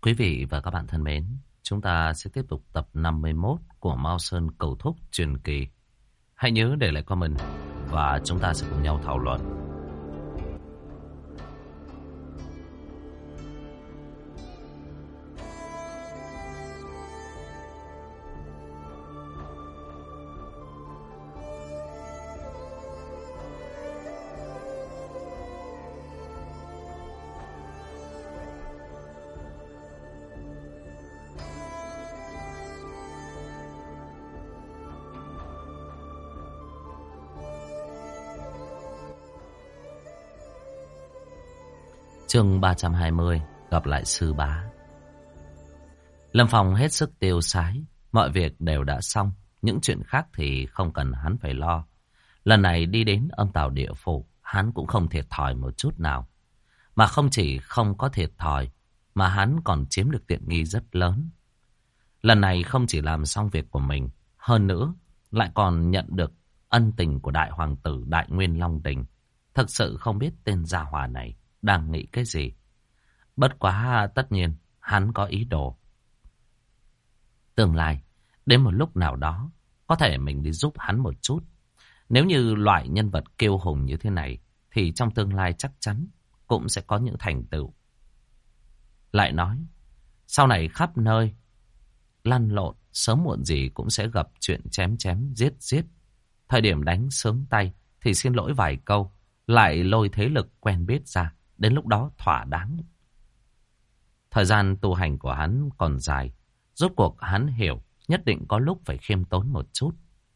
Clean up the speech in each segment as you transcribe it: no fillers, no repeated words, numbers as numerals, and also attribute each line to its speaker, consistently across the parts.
Speaker 1: Quý vị và các bạn thân mến, chúng ta sẽ tiếp tục tập 51 của Mao Sơn Cầu Thúc truyền kỳ. Hãy nhớ để lại comment và chúng ta sẽ cùng nhau thảo luận. Chương 320, gặp lại sư bá. Lâm Phong hết sức tiêu sái, mọi việc đều đã xong, những chuyện khác thì không cần hắn phải lo. Lần này đi đến âm tào địa phủ, hắn cũng không thiệt thòi một chút nào. Mà không chỉ không có thiệt thòi, mà hắn còn chiếm được tiện nghi rất lớn. Lần này không chỉ làm xong việc của mình, hơn nữa lại còn nhận được ân tình của đại hoàng tử Đại Nguyên Long Đình. Thực sự không biết tên gia hỏa này đang nghĩ cái gì. Bất quá tất nhiên hắn có ý đồ. Tương lai, đến một lúc nào đó, có thể mình đi giúp hắn một chút. Nếu như loại nhân vật kiêu hùng như thế này, thì trong tương lai chắc chắn cũng sẽ có những thành tựu. Lại nói, sau này khắp nơi, lăn lộn, sớm muộn gì cũng sẽ gặp chuyện chém chém, giết giết. Thời điểm đánh sướng tay, thì xin lỗi vài câu, lại lôi thế lực quen biết ra. Đến lúc đó thỏa đáng. Thời gian tu hành của hắn còn dài. Rốt cuộc hắn hiểu nhất định có lúc phải khiêm tốn một chút.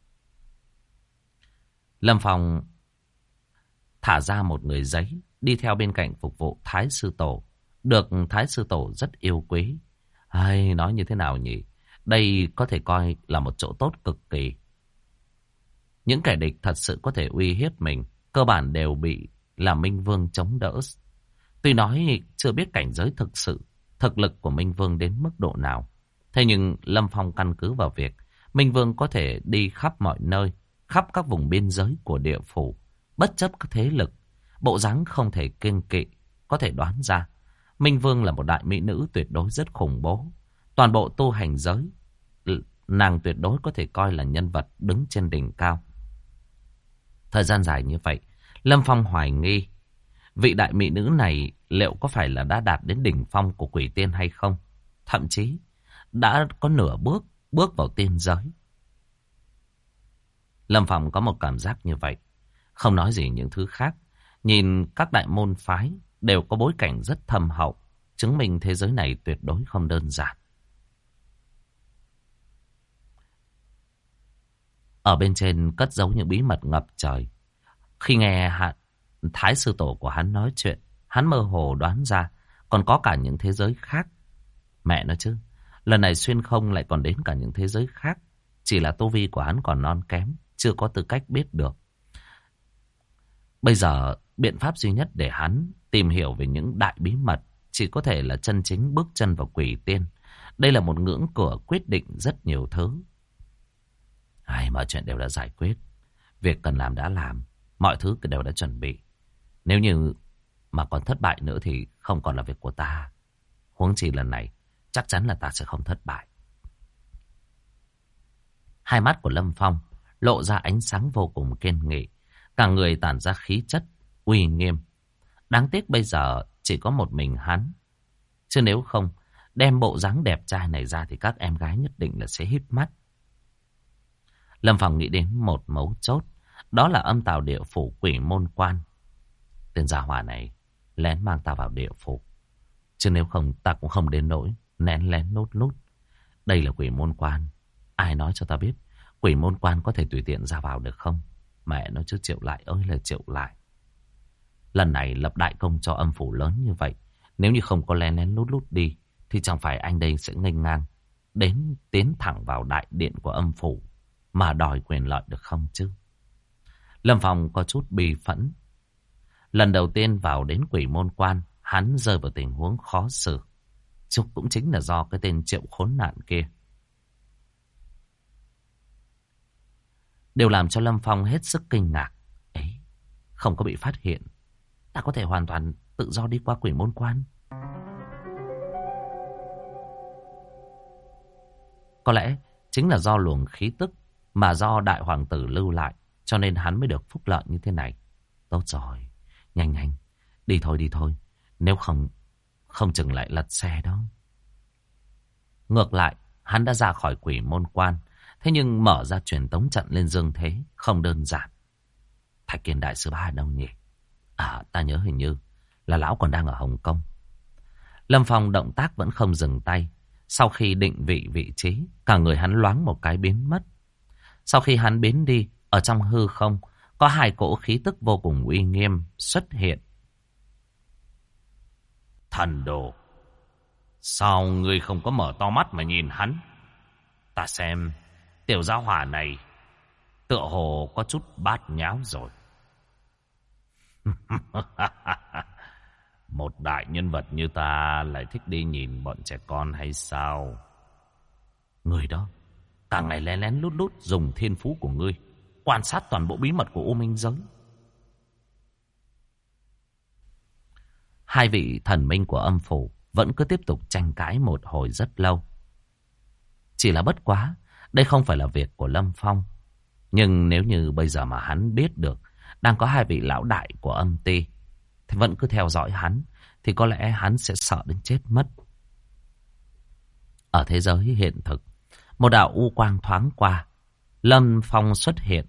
Speaker 1: Lâm Phong thả ra một người giấy, đi theo bên cạnh phục vụ Thái Sư Tổ. Được Thái Sư Tổ rất yêu quý. Ai, nói như thế nào nhỉ? Đây có thể coi là một chỗ tốt cực kỳ. Những kẻ địch thật sự có thể uy hiếp mình, cơ bản đều bị là Minh Vương chống đỡ. Tuy nói chưa biết cảnh giới thực sự, thực lực của Minh Vương đến mức độ nào. Thế nhưng Lâm Phong căn cứ vào việc Minh Vương có thể đi khắp mọi nơi, khắp các vùng biên giới của địa phủ, bất chấp các thế lực, bộ dáng không thể kiêng kỵ, có thể đoán ra. Minh Vương là một đại mỹ nữ tuyệt đối rất khủng bố. Toàn bộ tu hành giới, nàng tuyệt đối có thể coi là nhân vật đứng trên đỉnh cao. Thời gian dài như vậy, Lâm Phong hoài nghi vị đại mỹ nữ này liệu có phải là đã đạt đến đỉnh phong của quỷ tiên hay không? Thậm chí đã có nửa bước vào tiên giới. Lâm Phong có một cảm giác như vậy. Không nói gì những thứ khác. Nhìn các đại môn phái đều có bối cảnh rất thâm hậu, chứng minh thế giới này tuyệt đối không đơn giản. Ở bên trên cất giấu những bí mật ngập trời. Khi nghe Thái Sư Tổ của hắn nói chuyện, hắn mơ hồ đoán ra còn có cả những thế giới khác. Mẹ nói chứ, lần này xuyên không lại còn đến cả những thế giới khác. Chỉ là tu vi của hắn còn non kém, chưa có tư cách biết được. Bây giờ, biện pháp duy nhất để hắn tìm hiểu về những đại bí mật chỉ có thể là chân chính bước chân vào quỷ tiên. Đây là một ngưỡng cửa quyết định rất nhiều thứ. Mọi chuyện đều đã giải quyết. Việc cần làm đã làm, mọi thứ đều đã chuẩn bị. Nếu như mà còn thất bại nữa thì không còn là việc của ta. Huống chi lần này, chắc chắn là ta sẽ không thất bại. Hai mắt của Lâm Phong lộ ra ánh sáng vô cùng kiên nghị. Cả người tản ra khí chất, uy nghiêm. Đáng tiếc bây giờ chỉ có một mình hắn. Chứ nếu không, đem bộ dáng đẹp trai này ra thì các em gái nhất định là sẽ híp mắt. Lâm Phong nghĩ đến một mấu chốt. Đó là âm tào địa phủ quỷ môn quan. Tên gia hỏa này lén mang ta vào địa phủ. Chứ nếu không ta cũng không đến nỗi nén lén nốt nút. Đây là quỷ môn quan. Ai nói cho ta biết quỷ môn quan có thể tùy tiện ra vào được không? Mẹ nó chứ Triệu Lại ơi là Triệu Lại. Lần này lập đại công cho âm phủ lớn như vậy. Nếu như không có lén lén lút lút đi thì chẳng phải anh đây sẽ nghênh ngang đến tiến thẳng vào đại điện của âm phủ mà đòi quyền lợi được không chứ? Lâm Phong có chút bi phẫn. Lần đầu tiên vào đến quỷ môn quan, hắn rơi vào tình huống khó xử. Cũng chính là do cái tên Triệu khốn nạn kia. Điều làm cho Lâm Phong hết sức kinh ngạc. Ấy, không có bị phát hiện. Ta có thể hoàn toàn tự do đi qua quỷ môn quan. Có lẽ chính là do luồng khí tức mà do đại hoàng tử lưu lại, cho nên hắn mới được phúc lợi như thế này. Tốt rồi, nhanh nhanh, đi thôi. Nếu không chừng lại lật xe đó. Ngược lại, hắn đã ra khỏi quỷ môn quan. Thế nhưng mở ra truyền tống trận lên dương thế không đơn giản. Thạch Kiên đại sư bá ở đâu nhỉ? À, ta nhớ hình như là lão còn đang ở Hồng Kông. Lâm Phong động tác vẫn không dừng tay. Sau khi định vị trí, cả người hắn loáng một cái biến mất. Sau khi hắn biến đi, ở trong hư không có hai cỗ khí tức vô cùng uy nghiêm xuất hiện. Thần đồ, sao ngươi không có mở to mắt mà nhìn hắn? Ta xem tiểu gia hỏa này tựa hồ có chút bát nháo rồi. Một đại nhân vật như ta lại thích đi nhìn bọn trẻ con hay sao? Người đó cả ngày lén lén lút lút dùng thiên phú của ngươi quan sát toàn bộ bí mật của U Minh giới. Hai vị thần minh của âm phủ vẫn cứ tiếp tục tranh cãi một hồi rất lâu. Chỉ là bất quá, đây không phải là việc của Lâm Phong. Nhưng nếu như bây giờ mà hắn biết được đang có hai vị lão đại của âm ti thì vẫn cứ theo dõi hắn, thì có lẽ hắn sẽ sợ đến chết mất. Ở thế giới hiện thực, một đạo u quang thoáng qua, Lâm Phong xuất hiện.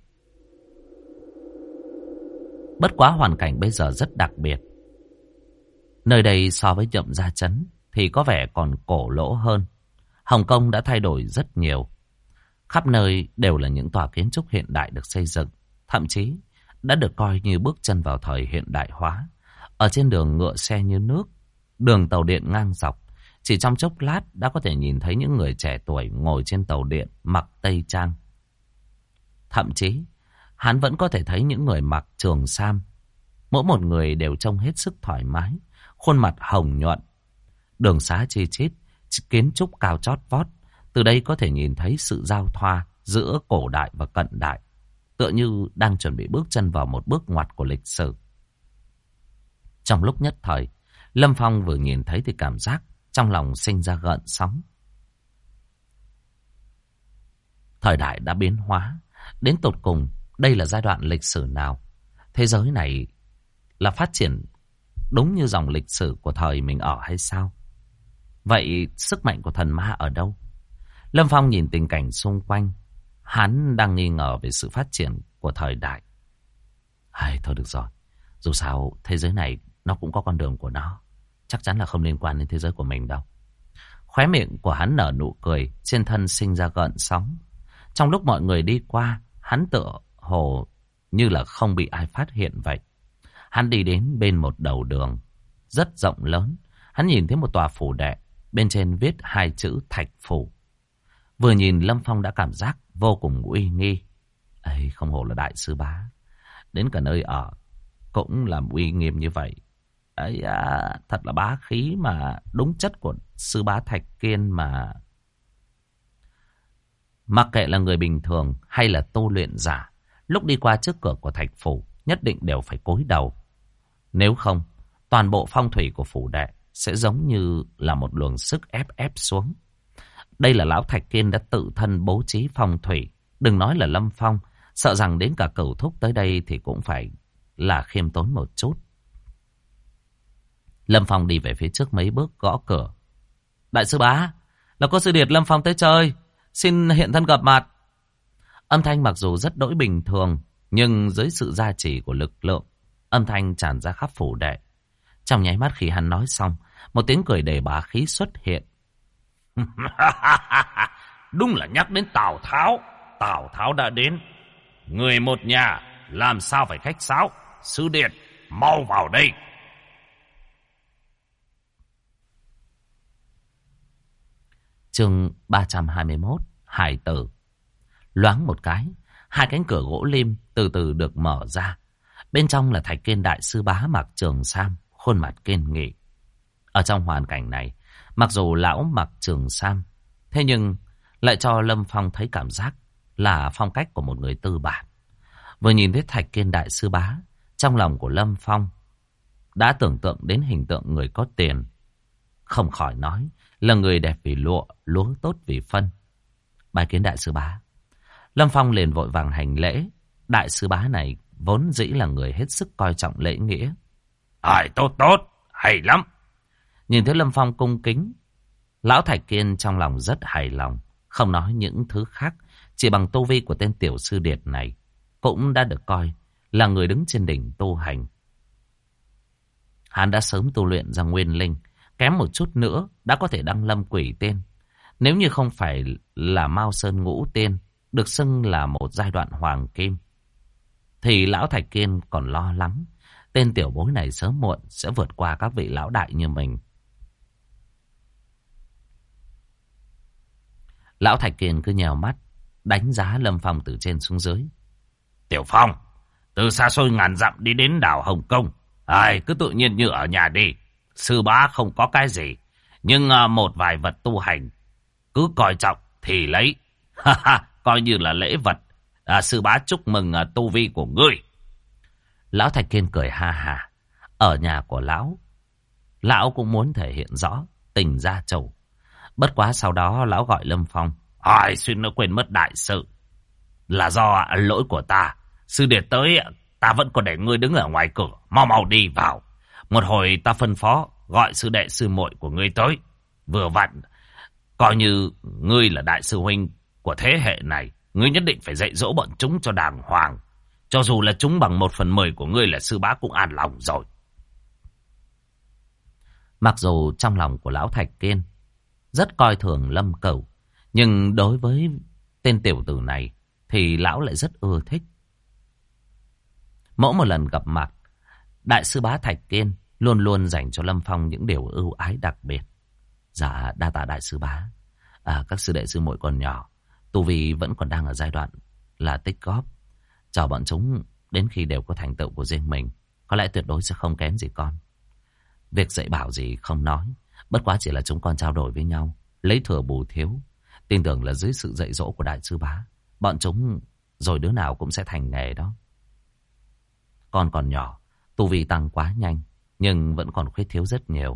Speaker 1: Bất quá hoàn cảnh bây giờ rất đặc biệt. Nơi đây so với Nhậm Gia Trấn thì có vẻ còn cổ lỗ hơn. Hồng Kông đã thay đổi rất nhiều. Khắp nơi đều là những tòa kiến trúc hiện đại được xây dựng, thậm chí đã được coi như bước chân vào thời hiện đại hóa. Ở trên đường ngựa xe như nước, đường tàu điện ngang dọc, chỉ trong chốc lát đã có thể nhìn thấy những người trẻ tuổi ngồi trên tàu điện mặc tây trang. Thậm chí, hắn vẫn có thể thấy những người mặc trường sam. Mỗi một người đều trông hết sức thoải mái, khuôn mặt hồng nhuận. Đường xá chi chít, kiến trúc cao chót vót. Từ đây có thể nhìn thấy sự giao thoa giữa cổ đại và cận đại, tựa như đang chuẩn bị bước chân vào một bước ngoặt của lịch sử. Trong lúc nhất thời, Lâm Phong vừa nhìn thấy thì cảm giác trong lòng sinh ra gợn sóng. Thời đại đã biến hóa, đến tột cùng đây là giai đoạn lịch sử nào? Thế giới này là phát triển đúng như dòng lịch sử của thời mình ở hay sao? Vậy sức mạnh của thần ma ở đâu? Lâm Phong nhìn tình cảnh xung quanh, hắn đang nghi ngờ về sự phát triển của thời đại. Thôi được rồi, dù sao thế giới này nó cũng có con đường của nó, chắc chắn là không liên quan đến thế giới của mình đâu. Khóe miệng của hắn nở nụ cười, trên thân sinh ra gợn sóng. Trong lúc mọi người đi qua, hắn tựa hồ như là không bị ai phát hiện vậy. Hắn đi đến bên một đầu đường rất rộng lớn. Hắn nhìn thấy một tòa phủ đệ, bên trên viết hai chữ Thạch Phủ. Vừa nhìn Lâm Phong đã cảm giác vô cùng uy nghi. Không hổ là đại sư bá, đến cả nơi ở cũng làm uy nghiêm như vậy. Thật là bá khí mà, đúng chất của sư bá Thạch Kiên mà. Mặc kệ là người bình thường hay là tu luyện giả, lúc đi qua trước cửa của Thạch Phủ nhất định đều phải cúi đầu. Nếu không, toàn bộ phong thủy của phủ đệ sẽ giống như là một luồng sức ép xuống. Đây là lão Thạch Kiên đã tự thân bố trí phong thủy. Đừng nói là Lâm Phong, sợ rằng đến cả Cửu Thúc tới đây thì cũng phải là khiêm tốn một chút. Lâm Phong đi về phía trước mấy bước, gõ cửa. Đại sư bá, là có sư điệt Lâm Phong tới chơi, xin hiện thân gặp mặt. Âm thanh mặc dù rất đỗi bình thường, nhưng dưới sự gia trì của lực lượng, âm thanh tràn ra khắp phủ đệ. Trong nháy mắt khi hắn nói xong, một tiếng cười đầy bá khí xuất hiện. Đúng là nhắc đến Tào Tháo. Tào Tháo đã đến. Người một nhà làm sao phải khách sáo. Sư điệt, mau vào đây. Chương 321, Hải tử. Loáng một cái, hai cánh cửa gỗ lim từ từ được mở ra. Bên trong là Thạch Kiên đại sư bá mặc trường sam, khuôn mặt kiên nghị. Ở trong hoàn cảnh này, mặc dù lão mặc trường sam, thế nhưng lại cho Lâm Phong thấy cảm giác là phong cách của một người tư bản. Vừa nhìn thấy Thạch Kiên đại sư bá, trong lòng của Lâm Phong đã tưởng tượng đến hình tượng người có tiền. Không khỏi nói là người đẹp vì lụa, lúa tốt vì phân. Bái kiến đại sư bá. Lâm Phong liền vội vàng hành lễ. Đại sư bá này vốn dĩ là người hết sức coi trọng lễ nghĩa.
Speaker 2: Tốt tốt, hay lắm.
Speaker 1: Nhìn thấy Lâm Phong cung kính, Lão Thạch Kiên trong lòng rất hài lòng. Không nói những thứ khác, chỉ bằng tu vi của tên tiểu sư điệt này cũng đã được coi là người đứng trên đỉnh tu hành. Hắn đã sớm tu luyện ra nguyên linh, kém một chút nữa đã có thể đăng lâm quỷ tiên. Nếu như không phải là Mao Sơn Ngũ Tiên, được xưng là một giai đoạn hoàng kim, thì Lão Thạch Kiên còn lo lắng tên tiểu bối này sớm muộn sẽ vượt qua các vị lão đại như mình. Lão Thạch Kiên cứ nhèo mắt đánh giá Lâm Phong từ trên xuống dưới.
Speaker 2: Tiểu Phong, từ xa xôi ngàn dặm đi đến đảo Hồng Kông, cứ tự nhiên như ở nhà đi. Sư bá không có cái gì, nhưng một vài vật tu hành cứ coi trọng thì lấy. Coi như là lễ vật. Sư bá chúc mừng tu vi của ngươi.
Speaker 1: Lão Thạch Kiên cười ha ha. Ở nhà của lão cũng muốn thể hiện rõ tình gia chủ. Bất quá sau đó lão gọi Lâm Phong.
Speaker 2: Xuyên nó quên mất đại sự. Là do lỗi của ta. Sư điệt tới, ta vẫn còn để ngươi đứng ở ngoài cửa. Mau mau đi vào. Một hồi ta phân phó gọi sư đệ sư muội của ngươi tới. Vừa vặn, coi như ngươi là đại sư huynh của thế hệ này. Ngươi nhất định phải dạy dỗ bọn chúng cho đàng hoàng. Cho dù là chúng bằng 1/10 của ngươi là sư bá cũng an lòng rồi.
Speaker 1: Mặc dù trong lòng của Lão Thạch Kiên rất coi thường Lâm Cửu, nhưng đối với tên tiểu tử này thì lão lại rất ưa thích. Mỗi một lần gặp mặt, đại sư bá Thạch Kiên luôn luôn dành cho Lâm Phong những điều ưu ái đặc biệt. Dạ, đa tạ đại sư bá. Các sư đệ sư muội còn nhỏ, tu vi vẫn còn đang ở giai đoạn là tích góp. Chờ bọn chúng đến khi đều có thành tựu của riêng mình, có lẽ tuyệt đối sẽ không kém gì con. Việc dạy bảo gì không nói, bất quá chỉ là chúng con trao đổi với nhau, lấy thừa bù thiếu. Tin tưởng là dưới sự dạy dỗ của đại sư bá, bọn chúng rồi đứa nào cũng sẽ thành nghề đó. Con còn nhỏ, tu vi tăng quá nhanh, nhưng vẫn còn khuyết thiếu rất nhiều.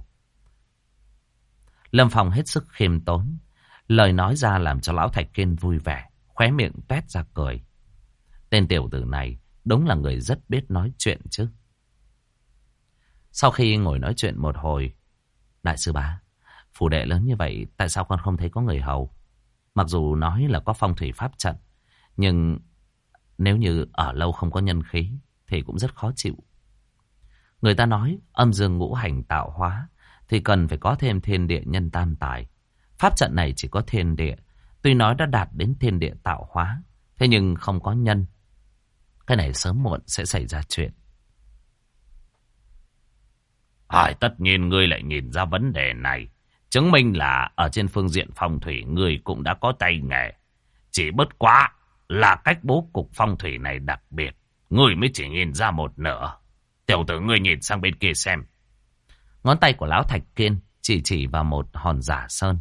Speaker 1: Lâm Phong hết sức khiêm tốn, lời nói ra làm cho Lão Thạch Kiên vui vẻ, khóe miệng toét ra cười. Tên tiểu tử này đúng là người rất biết nói chuyện chứ. Sau khi ngồi nói chuyện một hồi, đại sư bá, phủ đệ lớn như vậy tại sao con không thấy có người hầu? Mặc dù nói là có phong thủy pháp trận, nhưng nếu như ở lâu không có nhân khí thì cũng rất khó chịu. Người ta nói âm dương ngũ hành tạo hóa thì cần phải có thêm thiên địa nhân tam tài. Pháp trận này chỉ có thiên địa, tuy nói đã đạt đến thiên địa tạo hóa, thế nhưng không có nhân. Cái này sớm muộn sẽ xảy ra chuyện.
Speaker 2: Tất nhiên ngươi lại nhìn ra vấn đề này, chứng minh là ở trên phương diện phong thủy ngươi cũng đã có tay nghề. Chỉ bất quá là cách bố cục phong thủy này đặc biệt, ngươi mới chỉ nhìn ra một nửa. Tiểu tử ngươi nhìn sang bên kia xem.
Speaker 1: Ngón tay của Lão Thạch Kiên chỉ vào một hòn giả sơn.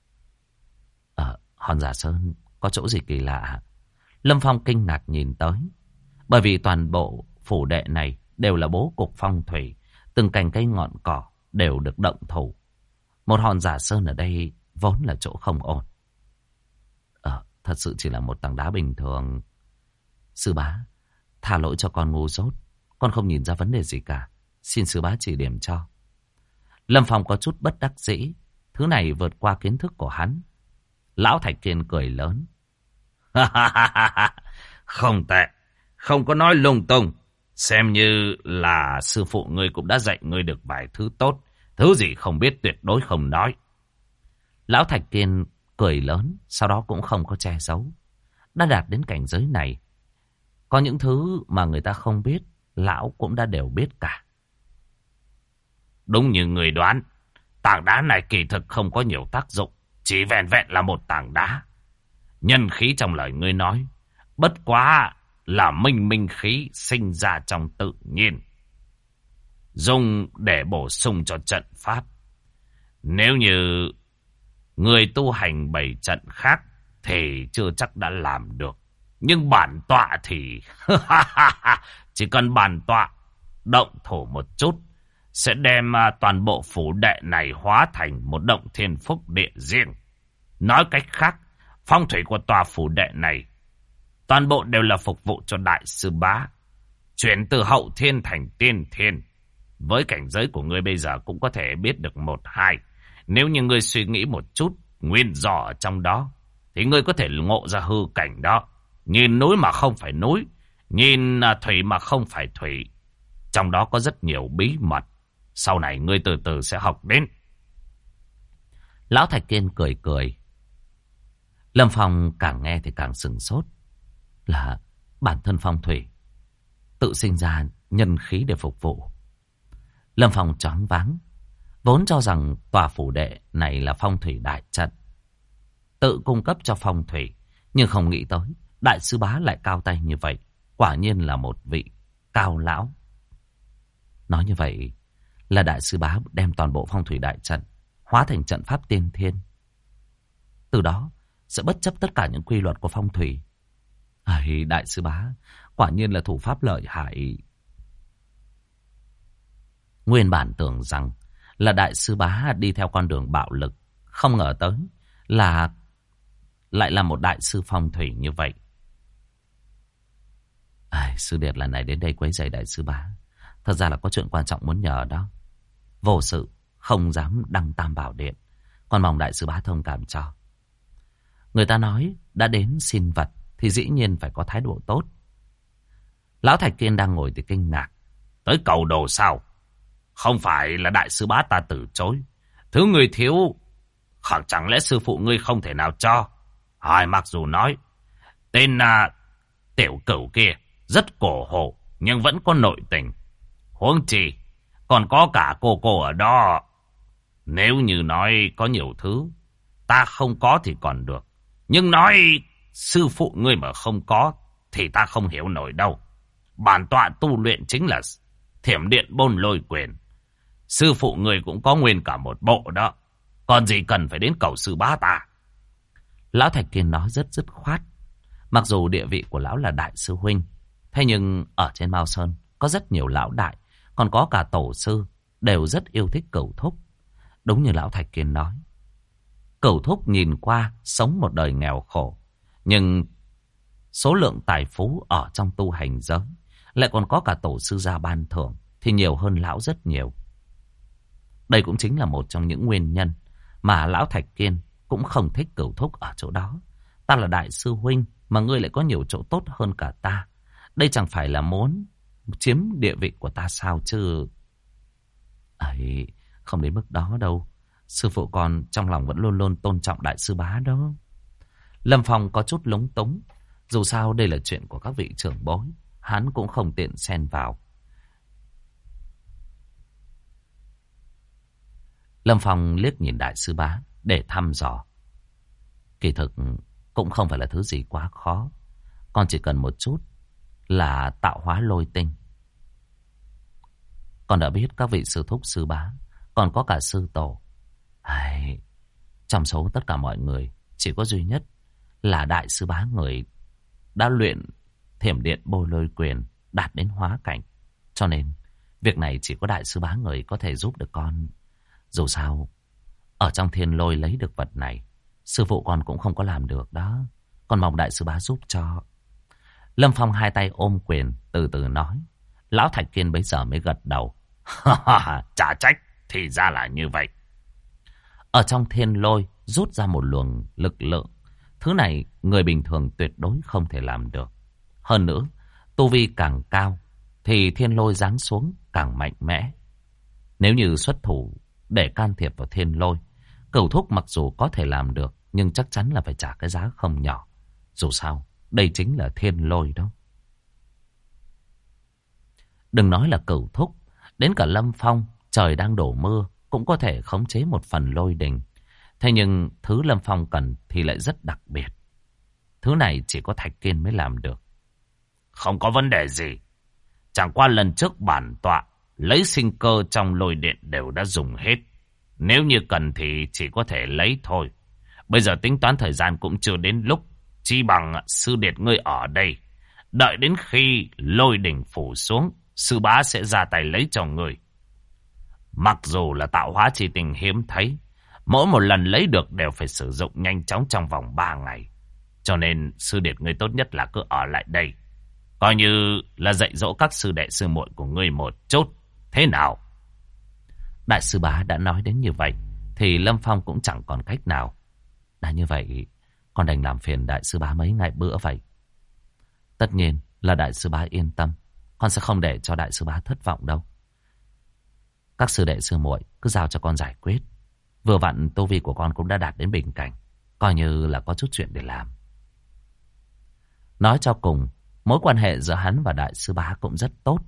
Speaker 1: Hòn giả sơn có chỗ gì kỳ lạ? Lâm Phong kinh ngạc nhìn tới. Bởi vì toàn bộ phủ đệ này đều là bố cục phong thủy, từng cành cây ngọn cỏ đều được động thủ. Một hòn giả sơn ở đây vốn là chỗ không ổn. Thật sự chỉ là một tảng đá bình thường. Sư bá, tha lỗi cho con ngu dốt, con không nhìn ra vấn đề gì cả. Xin sư bá chỉ điểm cho. Lâm Phong có chút bất đắc dĩ, thứ này vượt qua kiến thức của hắn. Lão Thạch Kiên cười lớn.
Speaker 2: Không tệ, không có nói lung tung. Xem như là sư phụ ngươi cũng đã dạy ngươi được vài thứ tốt. Thứ gì không biết tuyệt đối không nói.
Speaker 1: Lão Thạch Kiên cười lớn, sau đó cũng không có che giấu. Đã đạt đến cảnh giới này, có những thứ mà người ta không biết, lão cũng đã đều biết cả.
Speaker 2: Đúng như người đoán, tảng đá này kỳ thực không có nhiều tác dụng, chỉ vẹn vẹn là một tảng đá. Nhân khí trong lời ngươi nói, bất quá là minh khí sinh ra trong tự nhiên, dùng để bổ sung cho trận pháp. Nếu như người tu hành 7 trận khác thì chưa chắc đã làm được. Nhưng bản tọa thì chỉ cần bản tọa động thủ một chút, sẽ đem toàn bộ phủ đệ này hóa thành một động thiên phúc địa riêng. Nói cách khác, Phong thủy của tòa phủ đệ này toàn bộ đều là phục vụ cho đại sư bá. Chuyển từ hậu thiên thành tiên thiên. Với cảnh giới của ngươi bây giờ cũng có thể biết được một hai. Nếu như ngươi suy nghĩ một chút nguyên do ở trong đó, thì ngươi có thể ngộ ra hư cảnh đó. Nhìn núi mà không phải núi, nhìn thủy mà không phải thủy. Trong đó có rất nhiều bí mật. Sau này ngươi từ từ sẽ học đến.
Speaker 1: Lão Thạch Kiên cười cười. Lâm Phong càng nghe thì càng sửng sốt. Là bản thân phong thủy tự sinh ra nhân khí để phục vụ. Lâm Phong choáng váng. Vốn cho rằng tòa phủ đệ này là phong thủy đại trận, tự cung cấp cho phong thủy. Nhưng không nghĩ tới đại sư bá lại cao tay như vậy. Quả nhiên là một vị cao lão. Nói như vậy là đại sư bá đem toàn bộ phong thủy đại trận hóa thành trận pháp tiên thiên. Từ đó sẽ bất chấp tất cả những quy luật của phong thủy. Đại sư bá quả nhiên là thủ pháp lợi hại. Nguyên bản tưởng rằng là đại sư bá đi theo con đường bạo lực, không ngờ tới là lại là một đại sư phong thủy như vậy. Sư Điệt lần này đến đây quấy rầy đại sư bá, thật ra là có chuyện quan trọng muốn nhờ đó. Vô sự không dám đăng tam bảo điện, còn mong đại sư bá thông cảm cho. Người ta nói đã đến xin vật thì dĩ nhiên phải có thái độ tốt. Lão Thạch Kiên đang ngồi thì kinh ngạc.
Speaker 2: Tới cầu đồ sao? Không phải là đại sư bá ta từ chối. Thứ người thiếu, chẳng lẽ sư phụ ngươi không thể nào cho? Mặc dù nói tên tiểu cửu kia rất cổ hủ, nhưng vẫn có nội tình. Huống chi còn có cả cô ở đó. Nếu như nói có nhiều thứ ta không có thì còn được, nhưng nói sư phụ ngươi mà không có thì ta không hiểu nổi đâu. Bản tọa tu luyện chính là Thiểm Điện Bôn Lôi Quyền. Sư phụ người cũng có nguyên cả một bộ đó. Còn gì cần phải đến cầu sư bá ta?
Speaker 1: Lão Thạch Kiên nói rất dứt khoát. Mặc dù địa vị của lão là đại sư huynh, thế nhưng ở trên Mao Sơn có rất nhiều lão đại, còn có cả tổ sư, đều rất yêu thích Cửu Thúc. Đúng như lão Thạch Kiên nói, Cửu Thúc nhìn qua sống một đời nghèo khổ, nhưng số lượng tài phú ở trong tu hành giới, lại còn có cả tổ sư gia ban thưởng, thì nhiều hơn lão rất nhiều. Đây cũng chính là một trong những nguyên nhân mà lão Thạch Kiên cũng không thích Cửu Thúc ở chỗ đó. Ta là đại sư huynh mà ngươi lại có nhiều chỗ tốt hơn cả ta. Đây chẳng phải là muốn chiếm địa vị của ta sao chứ? Không đến mức đó đâu. Sư phụ con trong lòng vẫn luôn luôn tôn trọng đại sư bá đó. Lâm Phong có chút lúng túng. Dù sao đây là chuyện của các vị trưởng bối, hắn cũng không tiện xen vào. Lâm Phong liếc nhìn đại sư bá để thăm dò. Kỳ thực cũng không phải là thứ gì quá khó, con chỉ cần một chút là tạo hóa lôi tinh. Con đã biết các vị sư thúc sư bá, còn có cả sư tổ. Trong số tất cả mọi người, chỉ có duy nhất là đại sư bá người đã luyện Thiểm Điện Bôn Lôi Quyền đạt đến hóa cảnh. Cho nên việc này chỉ có đại sư bá người có thể giúp được con. Dù sao ở trong thiên lôi lấy được vật này, sư phụ con cũng không có làm được đó. Con mong đại sư bá giúp cho. Lâm Phong hai tay ôm quyền từ từ nói. Lão Thạch Kiên bấy giờ mới gật đầu.
Speaker 2: Chả trách, thì ra là như vậy.
Speaker 1: Ở trong thiên lôi rút ra một luồng lực lượng. Thứ này người bình thường tuyệt đối không thể làm được. Hơn nữa, tu vi càng cao thì thiên lôi giáng xuống càng mạnh mẽ. Nếu như xuất thủ để can thiệp vào thiên lôi, Cửu Thúc mặc dù có thể làm được, nhưng chắc chắn là phải trả cái giá không nhỏ. Dù sao, đây chính là thiên lôi đó. Đừng nói là Cửu Thúc, đến cả Lâm Phong, trời đang đổ mưa, cũng có thể khống chế một phần lôi đình. Thế nhưng thứ Lâm Phong cần thì lại rất đặc biệt. Thứ này chỉ có Thạch Kiên mới làm được.
Speaker 2: Không có vấn đề gì. Chẳng qua lần trước bản tọa lấy sinh cơ trong lôi điện đều đã dùng hết. Nếu như cần thì chỉ có thể lấy thôi. Bây giờ tính toán thời gian cũng chưa đến lúc. Chi bằng sư điệt ngươi ở đây. Đợi đến khi lôi đỉnh phủ xuống, sư bá sẽ ra tay lấy cho ngươi. Mặc dù là tạo hóa chi tình hiếm thấy, mỗi một lần lấy được đều phải sử dụng nhanh chóng trong vòng 3 ngày. Cho nên sư điệt ngươi tốt nhất là cứ ở lại đây. Coi như là dạy dỗ các sư đệ sư muội của ngươi một chút. Thế nào?
Speaker 1: Đại sư bá đã nói đến như vậy thì Lâm Phong cũng chẳng còn cách nào. Đã như vậy, con đành làm phiền đại sư bá mấy ngày bữa vậy. Tất nhiên là đại sư bá yên tâm, con sẽ không để cho đại sư bá thất vọng đâu. Các sư đệ sư muội cứ giao cho con giải quyết. Vừa vặn tu vi của con cũng đã đạt đến bình cảnh, coi như là có chút chuyện để làm. Nói cho cùng, mối quan hệ giữa hắn và đại sư bá cũng rất tốt.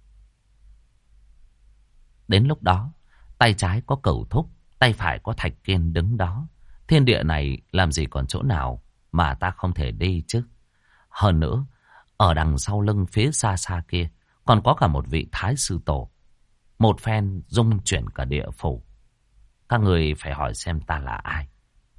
Speaker 1: Đến lúc đó, tay trái có Cửu Thúc, tay phải có Thạch Kiên đứng đó. Thiên địa này làm gì còn chỗ nào mà ta không thể đi chứ. Hơn nữa, ở đằng sau lưng phía xa xa kia còn có cả một vị Thái Sư Tổ. Một phen rung chuyển cả địa phủ. Các người phải hỏi xem ta là ai.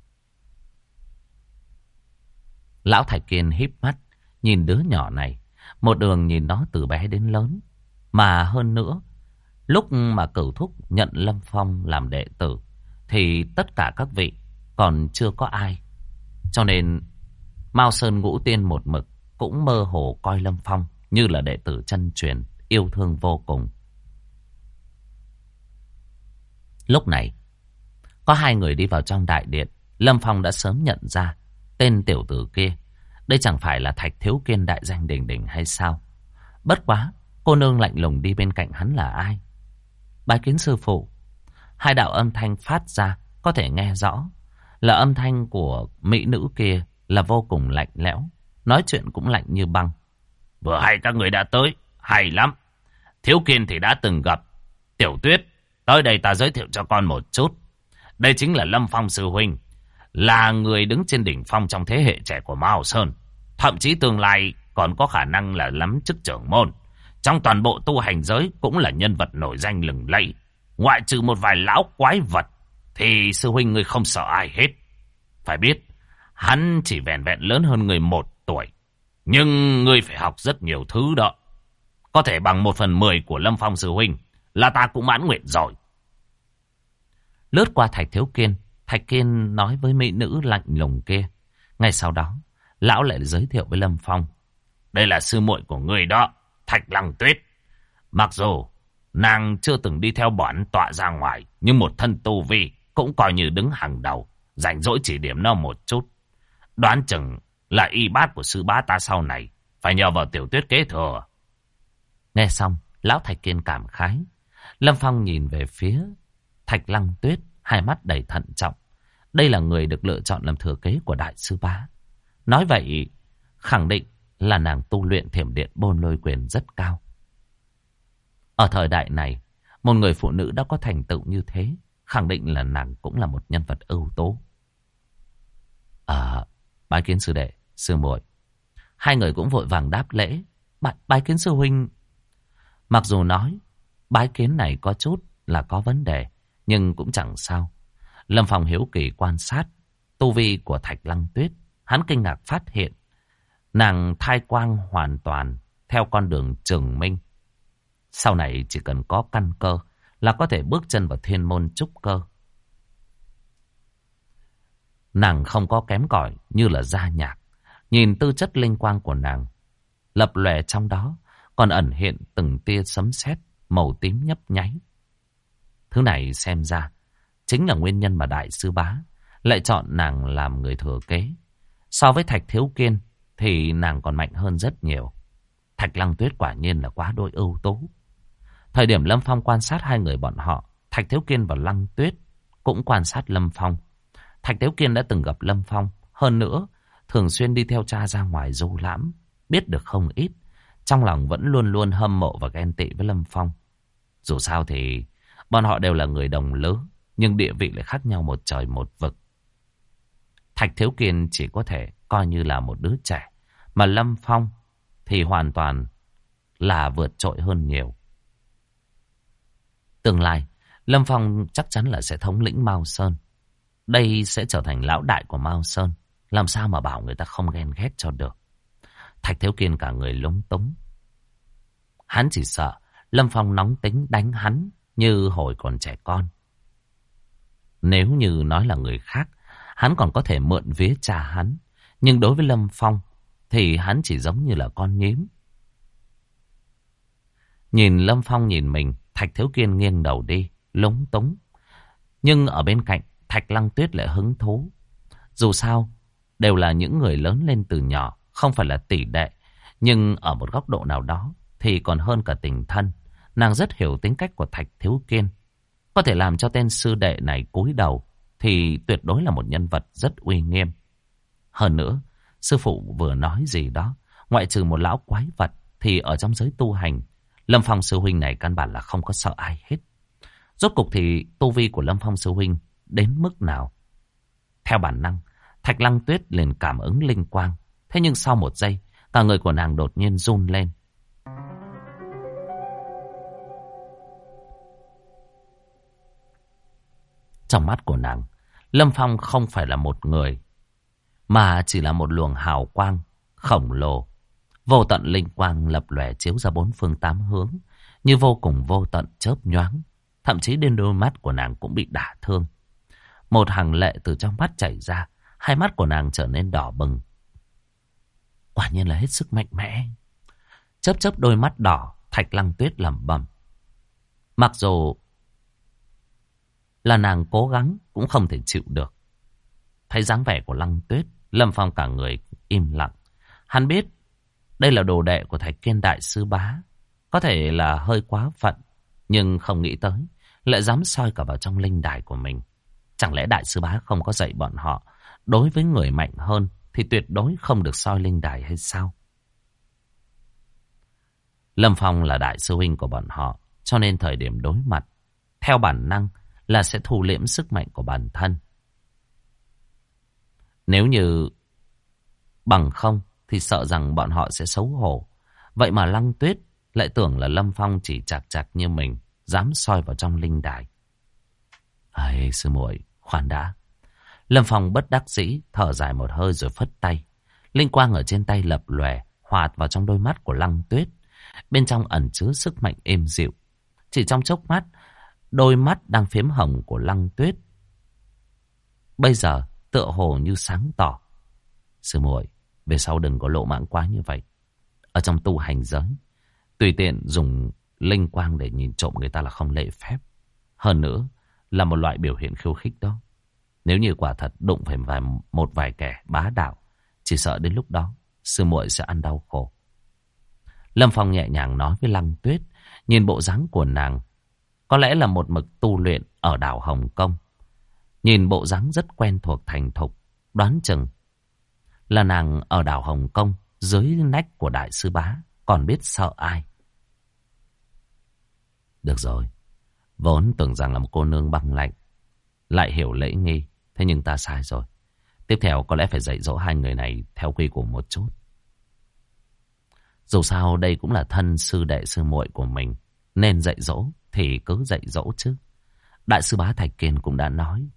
Speaker 1: Lão Thạch Kiên híp mắt nhìn đứa nhỏ này. Một đường nhìn nó từ bé đến lớn. Mà hơn nữa, lúc mà Cửu Thúc nhận Lâm Phong làm đệ tử thì tất cả các vị còn chưa có ai. Cho nên Mao Sơn Ngũ Tiên một mực cũng mơ hồ coi Lâm Phong như là đệ tử chân truyền, yêu thương vô cùng. Lúc này, có hai người đi vào trong đại điện. Lâm Phong đã sớm nhận ra tên tiểu tử kia. Đây chẳng phải là Thạch Thiếu Kiên đại danh đỉnh đỉnh hay sao? Bất quá, cô nương lạnh lùng đi bên cạnh hắn là ai? Bái kiến sư phụ. Hai đạo âm thanh phát ra có thể nghe rõ. Là âm thanh của mỹ nữ kia, là vô cùng lạnh lẽo. Nói chuyện cũng lạnh như băng.
Speaker 2: Vừa hay các người đã tới, hay lắm. Thiếu Kiên thì đã từng gặp. Tiểu Tuyết, tới đây ta giới thiệu cho con một chút. Đây chính là Lâm Phong sư huynh, là người đứng trên đỉnh phong trong thế hệ trẻ của Mao Sơn. Thậm chí tương lai còn có khả năng là nắm chức trưởng môn. Trong toàn bộ tu hành giới cũng là nhân vật nổi danh lừng lẫy. Ngoại trừ một vài lão quái vật thì sư huynh ngươi không sợ ai hết. Phải biết, hắn chỉ vẹn vẹn lớn hơn người 1 tuổi. Nhưng ngươi phải học rất nhiều thứ đó. Có thể bằng 1/10 của Lâm Phong sư huynh là ta cũng mãn nguyện rồi.
Speaker 1: Lướt qua Thạch Thiếu Kiên, Thạch Kiên nói với mỹ nữ lạnh lùng kia. Ngay sau đó, lão lại giới thiệu với Lâm Phong.
Speaker 2: Đây là sư muội của ngươi đó, Thạch Lăng Tuyết. Mặc dù nàng chưa từng đi theo bọn tọa ra ngoài, nhưng một thân tu vi cũng coi như đứng hàng đầu, rảnh rỗi chỉ điểm nó một chút. Đoán chừng là y bát của sư bá ta sau này phải nhờ vào Tiểu Tuyết kế thừa.
Speaker 1: Nghe xong, lão Thạch Kiên cảm khái. Lâm Phong nhìn về phía Thạch Lăng Tuyết, hai mắt đầy thận trọng. Đây là người được lựa chọn làm thừa kế của đại sư bá. Nói vậy, khẳng định là nàng tu luyện Thiểm Điện Bôn Lôi Quyền rất cao. Ở thời đại này, một người phụ nữ đã có thành tựu như thế, khẳng định là nàng cũng là một nhân vật ưu tố. Bái kiến sư đệ, sư muội. Hai người cũng vội vàng đáp lễ. Bái kiến sư huynh. Mặc dù nói bái kiến này có chút là có vấn đề, nhưng cũng chẳng sao. Lâm Phong hiếu kỳ quan sát tu vi của Thạch Lăng Tuyết. Hắn kinh ngạc phát hiện nàng thai quang hoàn toàn theo con đường trường minh. Sau này chỉ cần có căn cơ là có thể bước chân vào thiên môn trúc cơ. Nàng không có kém cỏi như là Gia Nhạc. Nhìn tư chất linh quang của nàng, lập lòe trong đó còn ẩn hiện từng tia sấm sét màu tím nhấp nháy. Thứ này xem ra chính là nguyên nhân mà đại sư bá lại chọn nàng làm người thừa kế. So với Thạch Thiếu Kiên thì nàng còn mạnh hơn rất nhiều. Thạch Lăng Tuyết quả nhiên là quá đôi ưu tố. Thời điểm Lâm Phong quan sát hai người bọn họ, Thạch Thiếu Kiên và Lăng Tuyết cũng quan sát Lâm Phong. Thạch Thiếu Kiên đã từng gặp Lâm Phong, hơn nữa thường xuyên đi theo cha ra ngoài du lãm, biết được không ít. Trong lòng vẫn luôn luôn hâm mộ và ghen tị với Lâm Phong. Dù sao thì bọn họ đều là người đồng lứa, nhưng địa vị lại khác nhau một trời một vực. Thạch Thiếu Kiên chỉ có thể coi như là một đứa trẻ, mà Lâm Phong thì hoàn toàn là vượt trội hơn nhiều. Tương lai, Lâm Phong chắc chắn là sẽ thống lĩnh Mao Sơn. Đây sẽ trở thành lão đại của Mao Sơn. Làm sao mà bảo người ta không ghen ghét cho được. Thạch Thiếu Kiên cả người lúng túng. Hắn chỉ sợ Lâm Phong nóng tính đánh hắn như hồi còn trẻ con. Nếu như nói là người khác, hắn còn có thể mượn vía cha hắn. Nhưng đối với Lâm Phong thì hắn chỉ giống như là con nhím. Nhìn Lâm Phong nhìn mình, Thạch Thiếu Kiên nghiêng đầu đi, lúng túng. Nhưng ở bên cạnh, Thạch Lăng Tuyết lại hứng thú. Dù sao, đều là những người lớn lên từ nhỏ, không phải là tỷ đệ. Nhưng ở một góc độ nào đó thì còn hơn cả tình thân. Nàng rất hiểu tính cách của Thạch Thiếu Kiên. Có thể làm cho tên sư đệ này cúi đầu thì tuyệt đối là một nhân vật rất uy nghiêm. Hơn nữa, sư phụ vừa nói gì đó, ngoại trừ một lão quái vật thì ở trong giới tu hành, Lâm Phong sư huynh này căn bản là không có sợ ai hết. Rốt cục thì tu vi của Lâm Phong sư huynh đến mức nào? Theo bản năng, Thạch Lăng Tuyết liền cảm ứng linh quang. Thế nhưng sau một giây, cả người của nàng đột nhiên run lên. Trong mắt của nàng, Lâm Phong không phải là một người, mà chỉ là một luồng hào quang khổng lồ. Vô tận linh quang lập lòe chiếu ra bốn phương tám hướng, như vô cùng vô tận chớp nhoáng. Thậm chí đến đôi mắt của nàng cũng bị đả thương. Một hàng lệ từ trong mắt chảy ra, hai mắt của nàng trở nên đỏ bừng. Quả nhiên là hết sức mạnh mẽ. Chớp chớp đôi mắt đỏ, Thạch Lăng Tuyết lẩm bẩm. Mặc dù là nàng cố gắng cũng không thể chịu được. Thấy dáng vẻ của Lăng Tuyết, Lâm Phong cả người im lặng. Hắn biết đây là đồ đệ của Thạch Kiên đại sư bá. Có thể là hơi quá phận, nhưng không nghĩ tới lại dám soi cả vào trong linh đài của mình. Chẳng lẽ đại sư bá không có dạy bọn họ đối với người mạnh hơn thì tuyệt đối không được soi linh đài hay sao? Lâm Phong là đại sư huynh của bọn họ, cho nên thời điểm đối mặt, theo bản năng là sẽ thu liễm sức mạnh của bản thân. Nếu như bằng không thì sợ rằng bọn họ sẽ xấu hổ. Vậy mà Lăng Tuyết lại tưởng là Lâm Phong chỉ chạc chạc như mình, dám soi vào trong linh đài. Ây, sư muội, khoan đã. Lâm Phong bất đắc dĩ, thở dài một hơi rồi phất tay. Linh quang ở trên tay lập lòe, hòa vào trong đôi mắt của Lăng Tuyết. Bên trong ẩn chứa sức mạnh êm dịu. Chỉ trong chốc mắt, đôi mắt đang phiếm hồng của Lăng Tuyết bây giờ tựa hồ như sáng tỏ. Sư muội, về sau đừng có lộ mãng quá như vậy. Ở trong tu hành giới, tùy tiện dùng linh quang để nhìn trộm người ta là không lễ phép. Hơn nữa là một loại biểu hiện khiêu khích đó. Nếu như quả thật đụng phải một vài kẻ bá đạo, chỉ sợ đến lúc đó sư muội sẽ ăn đau khổ. Lâm Phong nhẹ nhàng nói với Lăng Tuyết, nhìn bộ dáng của nàng, có lẽ là một mực tu luyện ở đảo Hồng Kông. Nhìn bộ dáng rất quen thuộc thành thục, đoán chừng là nàng ở đảo Hồng Kông dưới nách của đại sư bá, còn biết sợ ai. Được rồi, vốn tưởng rằng là một cô nương băng lạnh, lại hiểu lễ nghi, thế nhưng ta sai rồi. Tiếp theo có lẽ phải dạy dỗ hai người này theo quy củ một chút. Dù sao đây cũng là thân sư đệ sư muội của mình, nên dạy dỗ thì cứ dạy dỗ chứ. Đại sư bá Thạch Kiên cũng đã nói.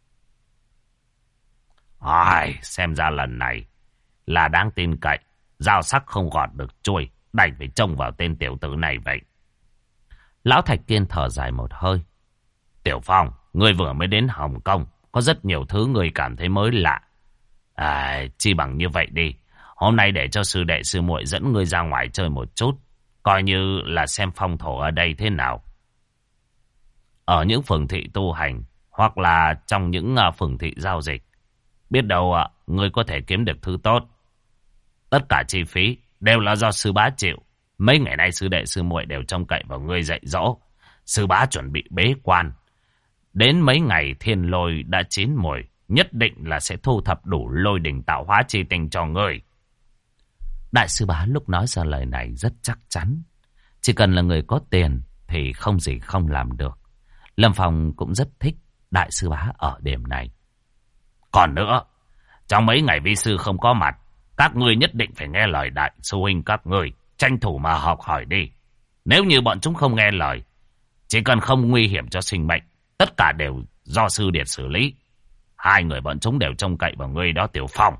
Speaker 1: Xem ra lần này là đáng tin cậy. Dao sắc không gọt được chuôi, đành phải trông vào tên tiểu tử này vậy. Lão Thạch Kiên thở dài một hơi. Tiểu Phong, ngươi vừa mới đến Hồng Kông, có rất nhiều thứ ngươi cảm thấy mới lạ. Chi bằng như vậy đi. Hôm nay để cho sư đệ sư muội dẫn ngươi ra ngoài chơi một chút, coi như là xem phong thổ ở đây thế nào. Ở những phường thị tu hành, hoặc là trong những phường thị giao dịch, biết đâu ngươi có thể kiếm được thứ tốt. Tất cả chi phí đều là do sư bá chịu. Mấy ngày nay sư đệ sư muội đều trông cậy vào ngươi dạy dỗ. Sư bá chuẩn bị bế quan. Đến mấy ngày thiên lôi đã chín mùi, nhất định là sẽ thu thập đủ lôi đỉnh tạo hóa chi tinh cho ngươi. Đại sư bá lúc nói ra lời này rất chắc chắn. Chỉ cần là người có tiền thì không gì không làm được. Lâm Phong cũng rất thích đại sư bá ở điểm này. Còn nữa, trong mấy ngày vi sư không có mặt, các ngươi nhất định phải nghe lời đại sư huynh các ngươi, tranh thủ mà học hỏi đi. Nếu như bọn chúng không nghe lời, chỉ cần không nguy hiểm cho sinh mệnh, tất cả đều do sư điệt xử lý. Hai người bọn chúng đều trông cậy vào ngươi đó Tiểu Phong.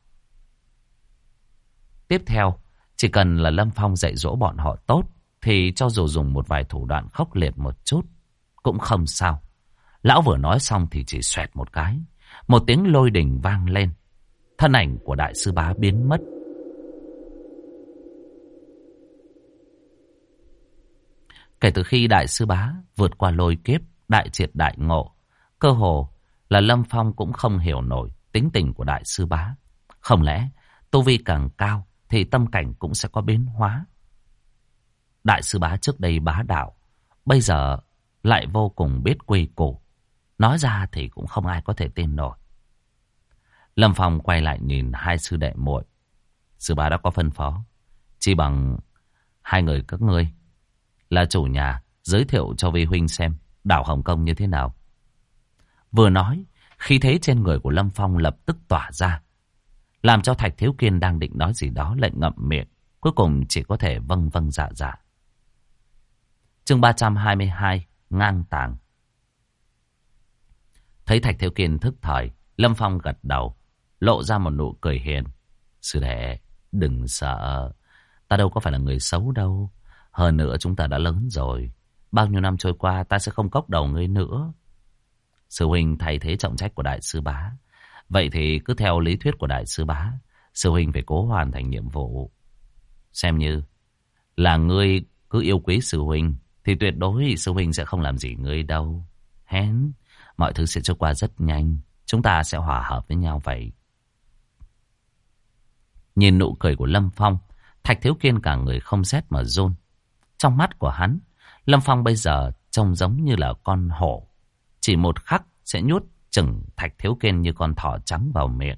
Speaker 1: Tiếp theo, chỉ cần là Lâm Phong dạy dỗ bọn họ tốt, thì cho dù dùng một vài thủ đoạn khốc liệt một chút, cũng không sao. Lão vừa nói xong thì chỉ xoẹt một cái. Một tiếng lôi đình vang lên. thân ảnh của đại sư bá biến mất. Kể từ khi đại sư bá vượt qua lôi kiếp, đại triệt đại ngộ, cơ hồ là Lâm Phong cũng không hiểu nổi tính tình của đại sư bá. Không lẽ tu vi càng cao thì tâm cảnh cũng sẽ có biến hóa? Đại sư bá trước đây bá đạo, bây giờ lại vô cùng biết quy củ. Nói ra thì cũng không ai có thể tin nổi. Lâm Phong quay lại nhìn hai sư đệ muội. Sư bá đã có phân phó, chỉ bằng hai người các ngươi là chủ nhà giới thiệu cho vi huynh xem đảo Hồng Kông như thế nào. Vừa nói, khí thế trên người của Lâm Phong lập tức tỏa ra, làm cho Thạch Thiếu Kiên đang định nói gì đó lại ngậm miệng, cuối cùng chỉ có thể vâng vâng dạ dạ. Chương 322, ngang tàng. Thấy Thạch Thiếu Kiên thức thời, Lâm Phong gật đầu, lộ ra một nụ cười hiền. Sư đệ, đừng sợ, ta đâu có phải là người xấu đâu. Hơn nữa chúng ta đã lớn rồi, bao nhiêu năm trôi qua ta sẽ không cốc đầu ngươi nữa. Sư huynh thay thế trọng trách của đại sư bá, vậy thì cứ theo lý thuyết của đại sư bá, sư huynh phải cố hoàn thành nhiệm vụ. Xem như là ngươi cứ yêu quý sư huynh thì tuyệt đối sư huynh sẽ không làm gì ngươi đâu. Hén, mọi thứ sẽ trôi qua rất nhanh, chúng ta sẽ hòa hợp với nhau vậy. Nhìn nụ cười của Lâm Phong, Thạch Thiếu Kiên cả người không rét mà run. Trong mắt của hắn, Lâm Phong bây giờ trông giống như là con hổ, chỉ một khắc sẽ nhốt chừng Thạch Thiếu Kiên như con thỏ trắng vào miệng.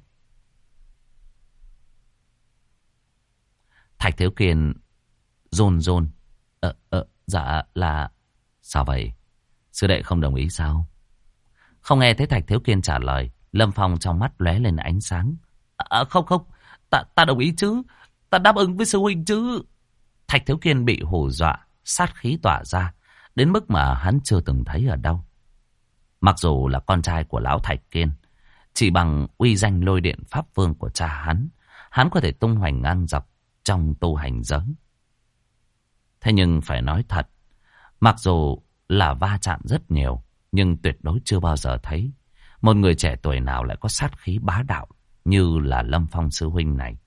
Speaker 1: Thạch Thiếu Kiên run run. Dạ là... Sao vậy? Sư đệ không đồng ý sao? Không nghe thấy Thạch Thiếu Kiên trả lời, Lâm Phong trong mắt lóe lên ánh sáng. Không, ta đồng ý chứ. Ta đáp ứng với sư huynh chứ. Thạch Thiếu Kiên bị hù dọa, sát khí tỏa ra, đến mức mà hắn chưa từng thấy ở đâu. Mặc dù là con trai của lão Thạch Kiên, chỉ bằng uy danh lôi điện pháp vương của cha hắn có thể tung hoành ngang dọc trong tu hành giới. Thế nhưng phải nói thật, mặc dù là va chạm rất nhiều, nhưng tuyệt đối chưa bao giờ thấy một người trẻ tuổi nào lại có sát khí bá đạo như là Lâm Phong sư huynh này.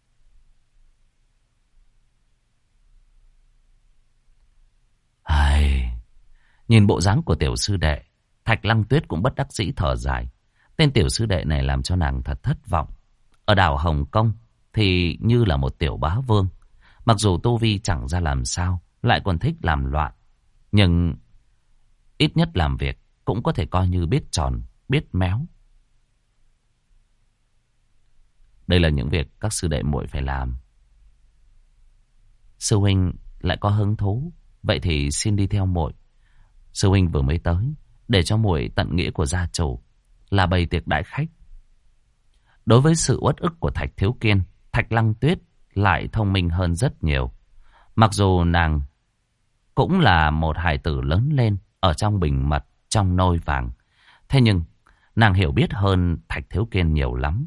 Speaker 1: Nhìn bộ dáng của tiểu sư đệ, Thạch Lăng Tuyết cũng bất đắc dĩ thở dài. Tên tiểu sư đệ này làm cho nàng thật thất vọng. Ở đảo Hồng Kông thì như là một tiểu bá vương. Mặc dù tu vi chẳng ra làm sao, lại còn thích làm loạn. Nhưng ít nhất làm việc cũng có thể coi như biết tròn, biết méo. Đây là những việc các sư đệ muội phải làm. Sư huynh lại có hứng thú, vậy thì xin đi theo muội. Sư huynh vừa mới tới, để cho muội tận nghĩa của gia chủ là bày tiệc đãi khách. Đối với sự uất ức của Thạch Thiếu Kiên, Thạch Lăng Tuyết lại thông minh hơn rất nhiều. Mặc dù nàng cũng là một hài tử lớn lên ở trong bình mật, trong nôi vàng, thế nhưng nàng hiểu biết hơn Thạch Thiếu Kiên nhiều lắm.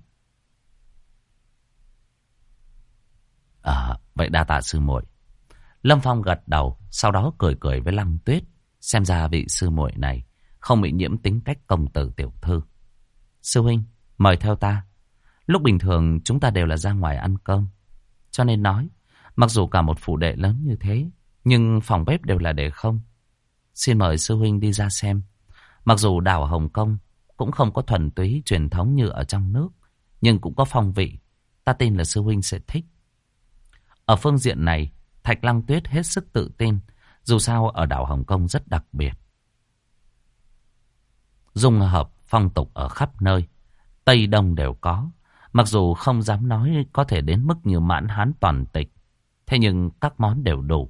Speaker 1: Vậy đa tạ sư muội. Lâm Phong gật đầu, sau đó cười cười với Lăng Tuyết. Xem ra vị sư muội này không bị nhiễm tính cách công tử tiểu thư. Sư huynh, mời theo ta. Lúc bình thường chúng ta đều là ra ngoài ăn cơm, cho nên nói, mặc dù cả một phủ đệ lớn như thế, nhưng phòng bếp đều là để không. Xin mời sư huynh đi ra xem. Mặc dù đảo Hồng Kông cũng không có thuần túy truyền thống như ở trong nước, nhưng cũng có phong vị. Ta tin là sư huynh sẽ thích. Ở phương diện này, Thạch Lăng Tuyết hết sức tự tin. Dù sao ở đảo Hồng Kông rất đặc biệt, dung hợp phong tục ở khắp nơi, Tây Đông đều có. Mặc dù không dám nói có thể đến mức như Mãn Hán toàn tịch, thế nhưng các món đều đủ.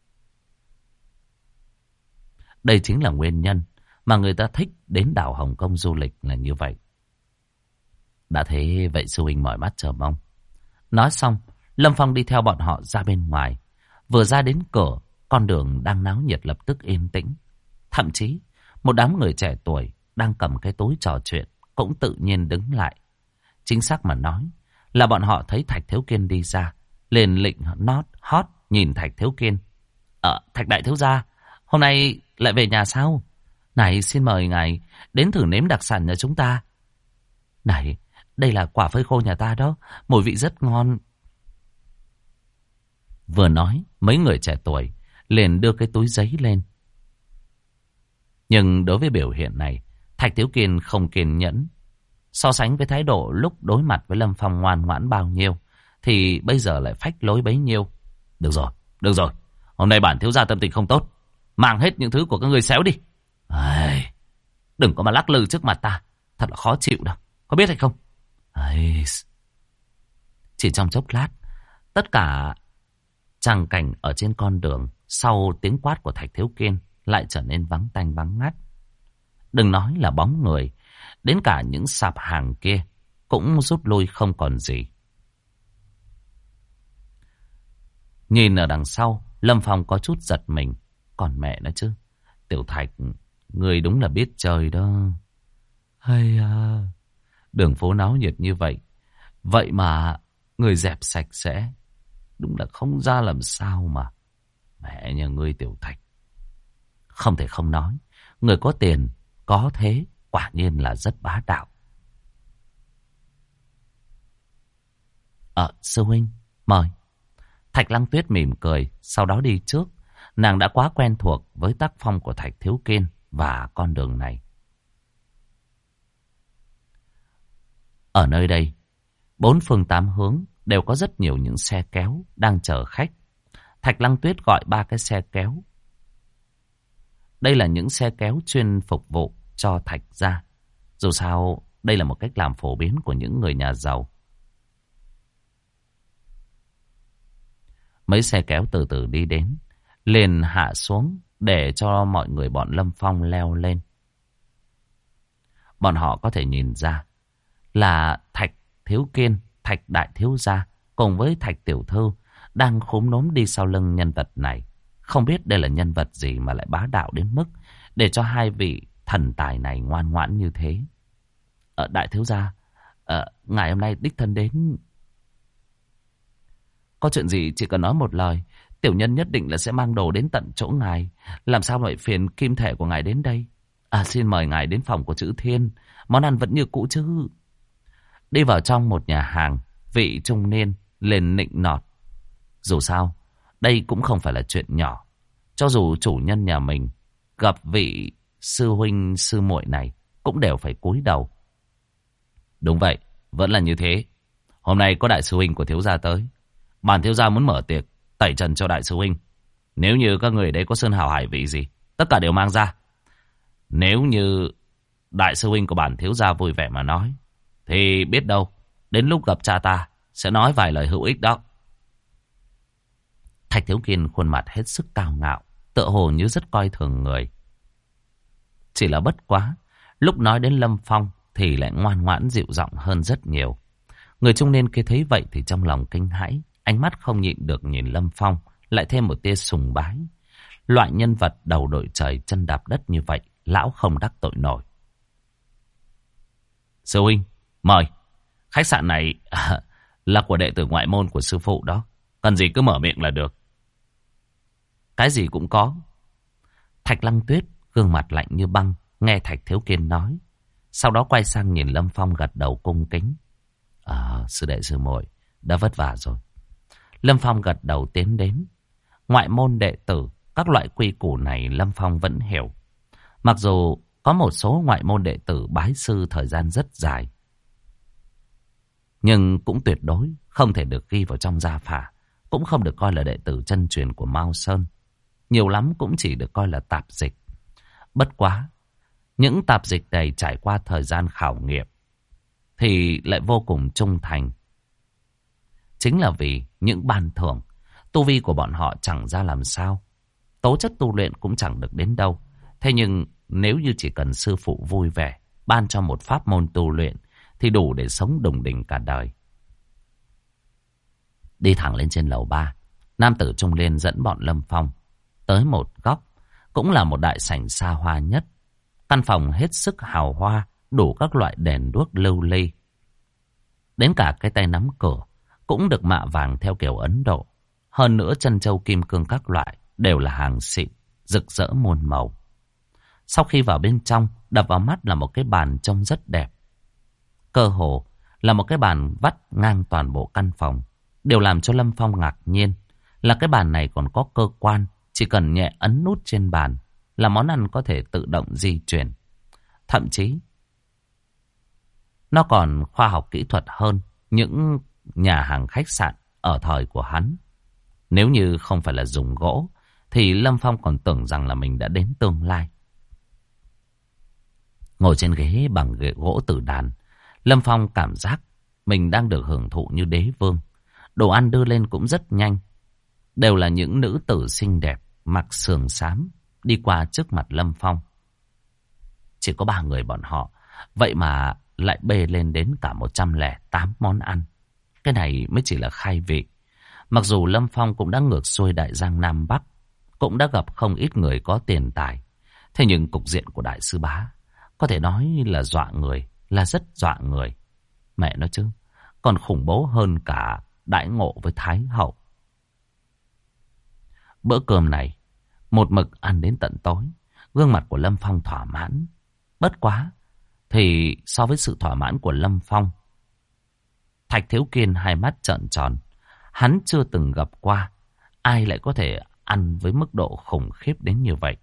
Speaker 1: Đây chính là nguyên nhân mà người ta thích đến đảo Hồng Kông du lịch là như vậy. Đã thế vậy sư huynh mỏi mắt chờ mong. Nói xong, Lâm Phong đi theo bọn họ ra bên ngoài. Vừa ra đến cửa, con đường đang náo nhiệt lập tức yên tĩnh. Thậm chí, một đám người trẻ tuổi đang cầm cái túi trò chuyện cũng tự nhiên đứng lại. Chính xác mà nói là bọn họ thấy Thạch Thiếu Kiên đi ra, liền lịnh hót nhìn Thạch Thiếu Kiên. Thạch đại thiếu gia, hôm nay lại về nhà sao? Này, xin mời ngài đến thử nếm đặc sản nhà chúng ta. Này, đây là quả phơi khô nhà ta đó, mùi vị rất ngon. Vừa nói, mấy người trẻ tuổi liền đưa cái túi giấy lên. Nhưng đối với biểu hiện này, Thạch Thiếu Kiên không kiên nhẫn. So sánh với thái độ lúc đối mặt với Lâm Phong ngoan ngoãn bao nhiêu, thì bây giờ lại phách lối bấy nhiêu. Được rồi, hôm nay bản thiếu gia tâm tình không tốt, mang hết những thứ của các ngươi xéo đi. Đừng có mà lắc lư trước mặt ta, thật là khó chịu đâu, có biết hay không? Chỉ trong chốc lát, tất cả tràng cảnh ở trên con đường sau tiếng quát của Thạch Thiếu Kiên lại trở nên vắng tanh vắng ngắt. Đừng nói là bóng người, đến cả những sạp hàng kia cũng rút lui không còn gì. Nhìn ở đằng sau, Lâm Phong có chút giật mình. Còn mẹ nó chứ, Tiểu Thạch, người đúng là biết chơi đó. Đường phố náo nhiệt như vậy, vậy mà người dẹp sạch sẽ, đúng là không ra làm sao mà. Mẹ nhà ngươi Tiểu Thạch. Không thể không nói, người có tiền, có thế, quả nhiên là rất bá đạo. Sư huynh, mời. Thạch Lăng Tuyết mỉm cười, sau đó đi trước. Nàng đã quá quen thuộc với tác phong của Thạch Thiếu Kiên và con đường này. Ở nơi đây, bốn phương tám hướng đều có rất nhiều những xe kéo đang chờ khách. Thạch Lăng Tuyết gọi 3 cái xe kéo. Đây là những xe kéo chuyên phục vụ cho Thạch gia. Dù sao, đây là một cách làm phổ biến của những người nhà giàu. Mấy xe kéo từ từ đi đến, liền hạ xuống để cho mọi người bọn Lâm Phong leo lên. Bọn họ có thể nhìn ra là Thạch Thiếu Kiên, Thạch Đại Thiếu Gia cùng với Thạch Tiểu Thư đang khúm núm đi sau lưng nhân vật này. Không biết đây là nhân vật gì mà lại bá đạo đến mức để cho hai vị thần tài này ngoan ngoãn như thế. Đại Thiếu Gia, ngài hôm nay đích thân đến. Có chuyện gì chỉ cần nói một lời, tiểu nhân nhất định là sẽ mang đồ đến tận chỗ ngài. Làm sao lại phiền kim thể của ngài đến đây? Xin mời ngài đến phòng của Chữ Thiên. Món ăn vẫn như cũ chứ? Đi vào trong một nhà hàng, vị trung niên lên nịnh nọt. Dù sao, đây cũng không phải là chuyện nhỏ. Cho dù chủ nhân nhà mình gặp vị sư huynh sư muội này cũng đều phải cúi đầu. Đúng vậy, vẫn là như thế. Hôm nay có đại sư huynh của thiếu gia tới. Bản thiếu gia muốn mở tiệc tẩy trần cho đại sư huynh. Nếu như các người đấy có sơn hào hải vị gì, tất cả đều mang ra. Nếu như đại sư huynh của bản thiếu gia vui vẻ mà nói, thì biết đâu đến lúc gặp cha ta sẽ nói vài lời hữu ích đó. Thạch Thiếu Kiên khuôn mặt hết sức cao ngạo, tựa hồ như rất coi thường người. Chỉ là bất quá, lúc nói đến Lâm Phong thì lại ngoan ngoãn dịu giọng hơn rất nhiều. Người trung niên kia thấy vậy thì trong lòng kinh hãi, ánh mắt không nhịn được nhìn Lâm Phong, lại thêm một tia sùng bái. Loại nhân vật đầu đội trời chân đạp đất như vậy, lão không đắc tội nổi. Sư huynh, mời. Khách sạn này là của đệ tử ngoại môn của sư phụ đó. Cần gì cứ mở miệng là được. Cái gì cũng có. Thạch Lăng Tuyết gương mặt lạnh như băng, nghe Thạch Thiếu Kiên nói. Sau đó quay sang nhìn Lâm Phong gật đầu cung kính. Sư đệ sư muội đã vất vả rồi. Lâm Phong gật đầu tiến đến. Ngoại môn đệ tử, các loại quy củ này Lâm Phong vẫn hiểu. Mặc dù có một số ngoại môn đệ tử bái sư thời gian rất dài, nhưng cũng tuyệt đối không thể được ghi vào trong gia phả, cũng không được coi là đệ tử chân truyền của Mao Sơn. Nhiều lắm cũng chỉ được coi là tạp dịch. Bất quá, những tạp dịch này trải qua thời gian khảo nghiệm thì lại vô cùng trung thành. Chính là vì những ban thưởng, tu vi của bọn họ chẳng ra làm sao, tố chất tu luyện cũng chẳng được đến đâu. Thế nhưng nếu như chỉ cần sư phụ vui vẻ ban cho một pháp môn tu luyện thì đủ để sống đùng đỉnh cả đời. Đi thẳng lên trên lầu 3, nam tử trung niên dẫn bọn Lâm Phong tới một góc, cũng là một đại sảnh xa hoa nhất. Căn phòng hết sức hào hoa, đủ các loại đèn đuốc lưu ly. Đến cả cái tay nắm cửa cũng được mạ vàng theo kiểu Ấn Độ. Hơn nữa chân châu kim cương các loại đều là hàng xịn, rực rỡ muôn màu. Sau khi vào bên trong, đập vào mắt là một cái bàn trông rất đẹp. Cơ hồ là một cái bàn vắt ngang toàn bộ căn phòng. Điều làm cho Lâm Phong ngạc nhiên là cái bàn này còn có cơ quan. Chỉ cần nhẹ ấn nút trên bàn là món ăn có thể tự động di chuyển. Thậm chí nó còn khoa học kỹ thuật hơn những nhà hàng khách sạn ở thời của hắn. Nếu như không phải là dùng gỗ thì Lâm Phong còn tưởng rằng là mình đã đến tương lai. Ngồi trên ghế bằng ghế gỗ tử đàn, Lâm Phong cảm giác mình đang được hưởng thụ như đế vương. Đồ ăn đưa lên cũng rất nhanh. Đều là những nữ tử xinh đẹp, mặc sườn xám, đi qua trước mặt Lâm Phong. Chỉ có 3 người bọn họ, vậy mà lại bê lên đến cả 108 món ăn. Cái này mới chỉ là khai vị. Mặc dù Lâm Phong cũng đã ngược xuôi Đại Giang Nam Bắc, cũng đã gặp không ít người có tiền tài. Thế nhưng cục diện của Đại Sư Bá có thể nói là dọa người, là rất dọa người. Mẹ nói chứ, còn khủng bố hơn cả đãi ngộ với Thái Hậu. Bữa cơm này, một mực ăn đến tận tối, gương mặt của Lâm Phong thỏa mãn. Bất quá, thì so với sự thỏa mãn của Lâm Phong, Thạch Thiếu Kiên hai mắt trợn tròn. Hắn chưa từng gặp qua ai lại có thể ăn với mức độ khủng khiếp đến như vậy.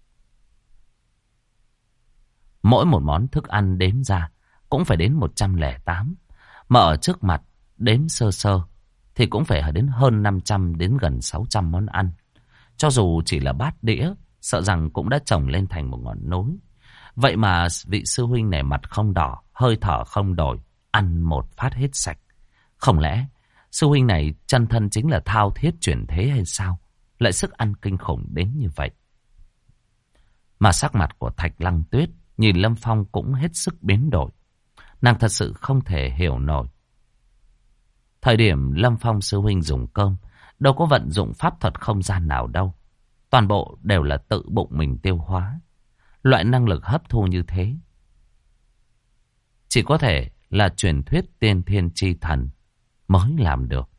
Speaker 1: Mỗi một món thức ăn đếm ra cũng phải đến 108. Mà ở trước mặt đếm sơ sơ thì cũng phải đến hơn 500 đến gần 600 món ăn. Cho dù chỉ là bát đĩa, sợ rằng cũng đã chồng lên thành một ngọn núi. Vậy mà vị sư huynh này mặt không đỏ, hơi thở không đổi, ăn một phát hết sạch. Không lẽ sư huynh này chân thân chính là thao thiết chuyển thế hay sao? Lại sức ăn kinh khủng đến như vậy. Mà sắc mặt của Thạch Lăng Tuyết nhìn Lâm Phong cũng hết sức biến đổi. Nàng thật sự không thể hiểu nổi. Thời điểm Lâm Phong sư huynh dùng cơm, đâu có vận dụng pháp thuật không gian nào đâu. Toàn bộ đều là tự bụng mình tiêu hóa. Loại năng lực hấp thu như thế chỉ có thể là truyền thuyết tiên thiên chi thần mới làm được.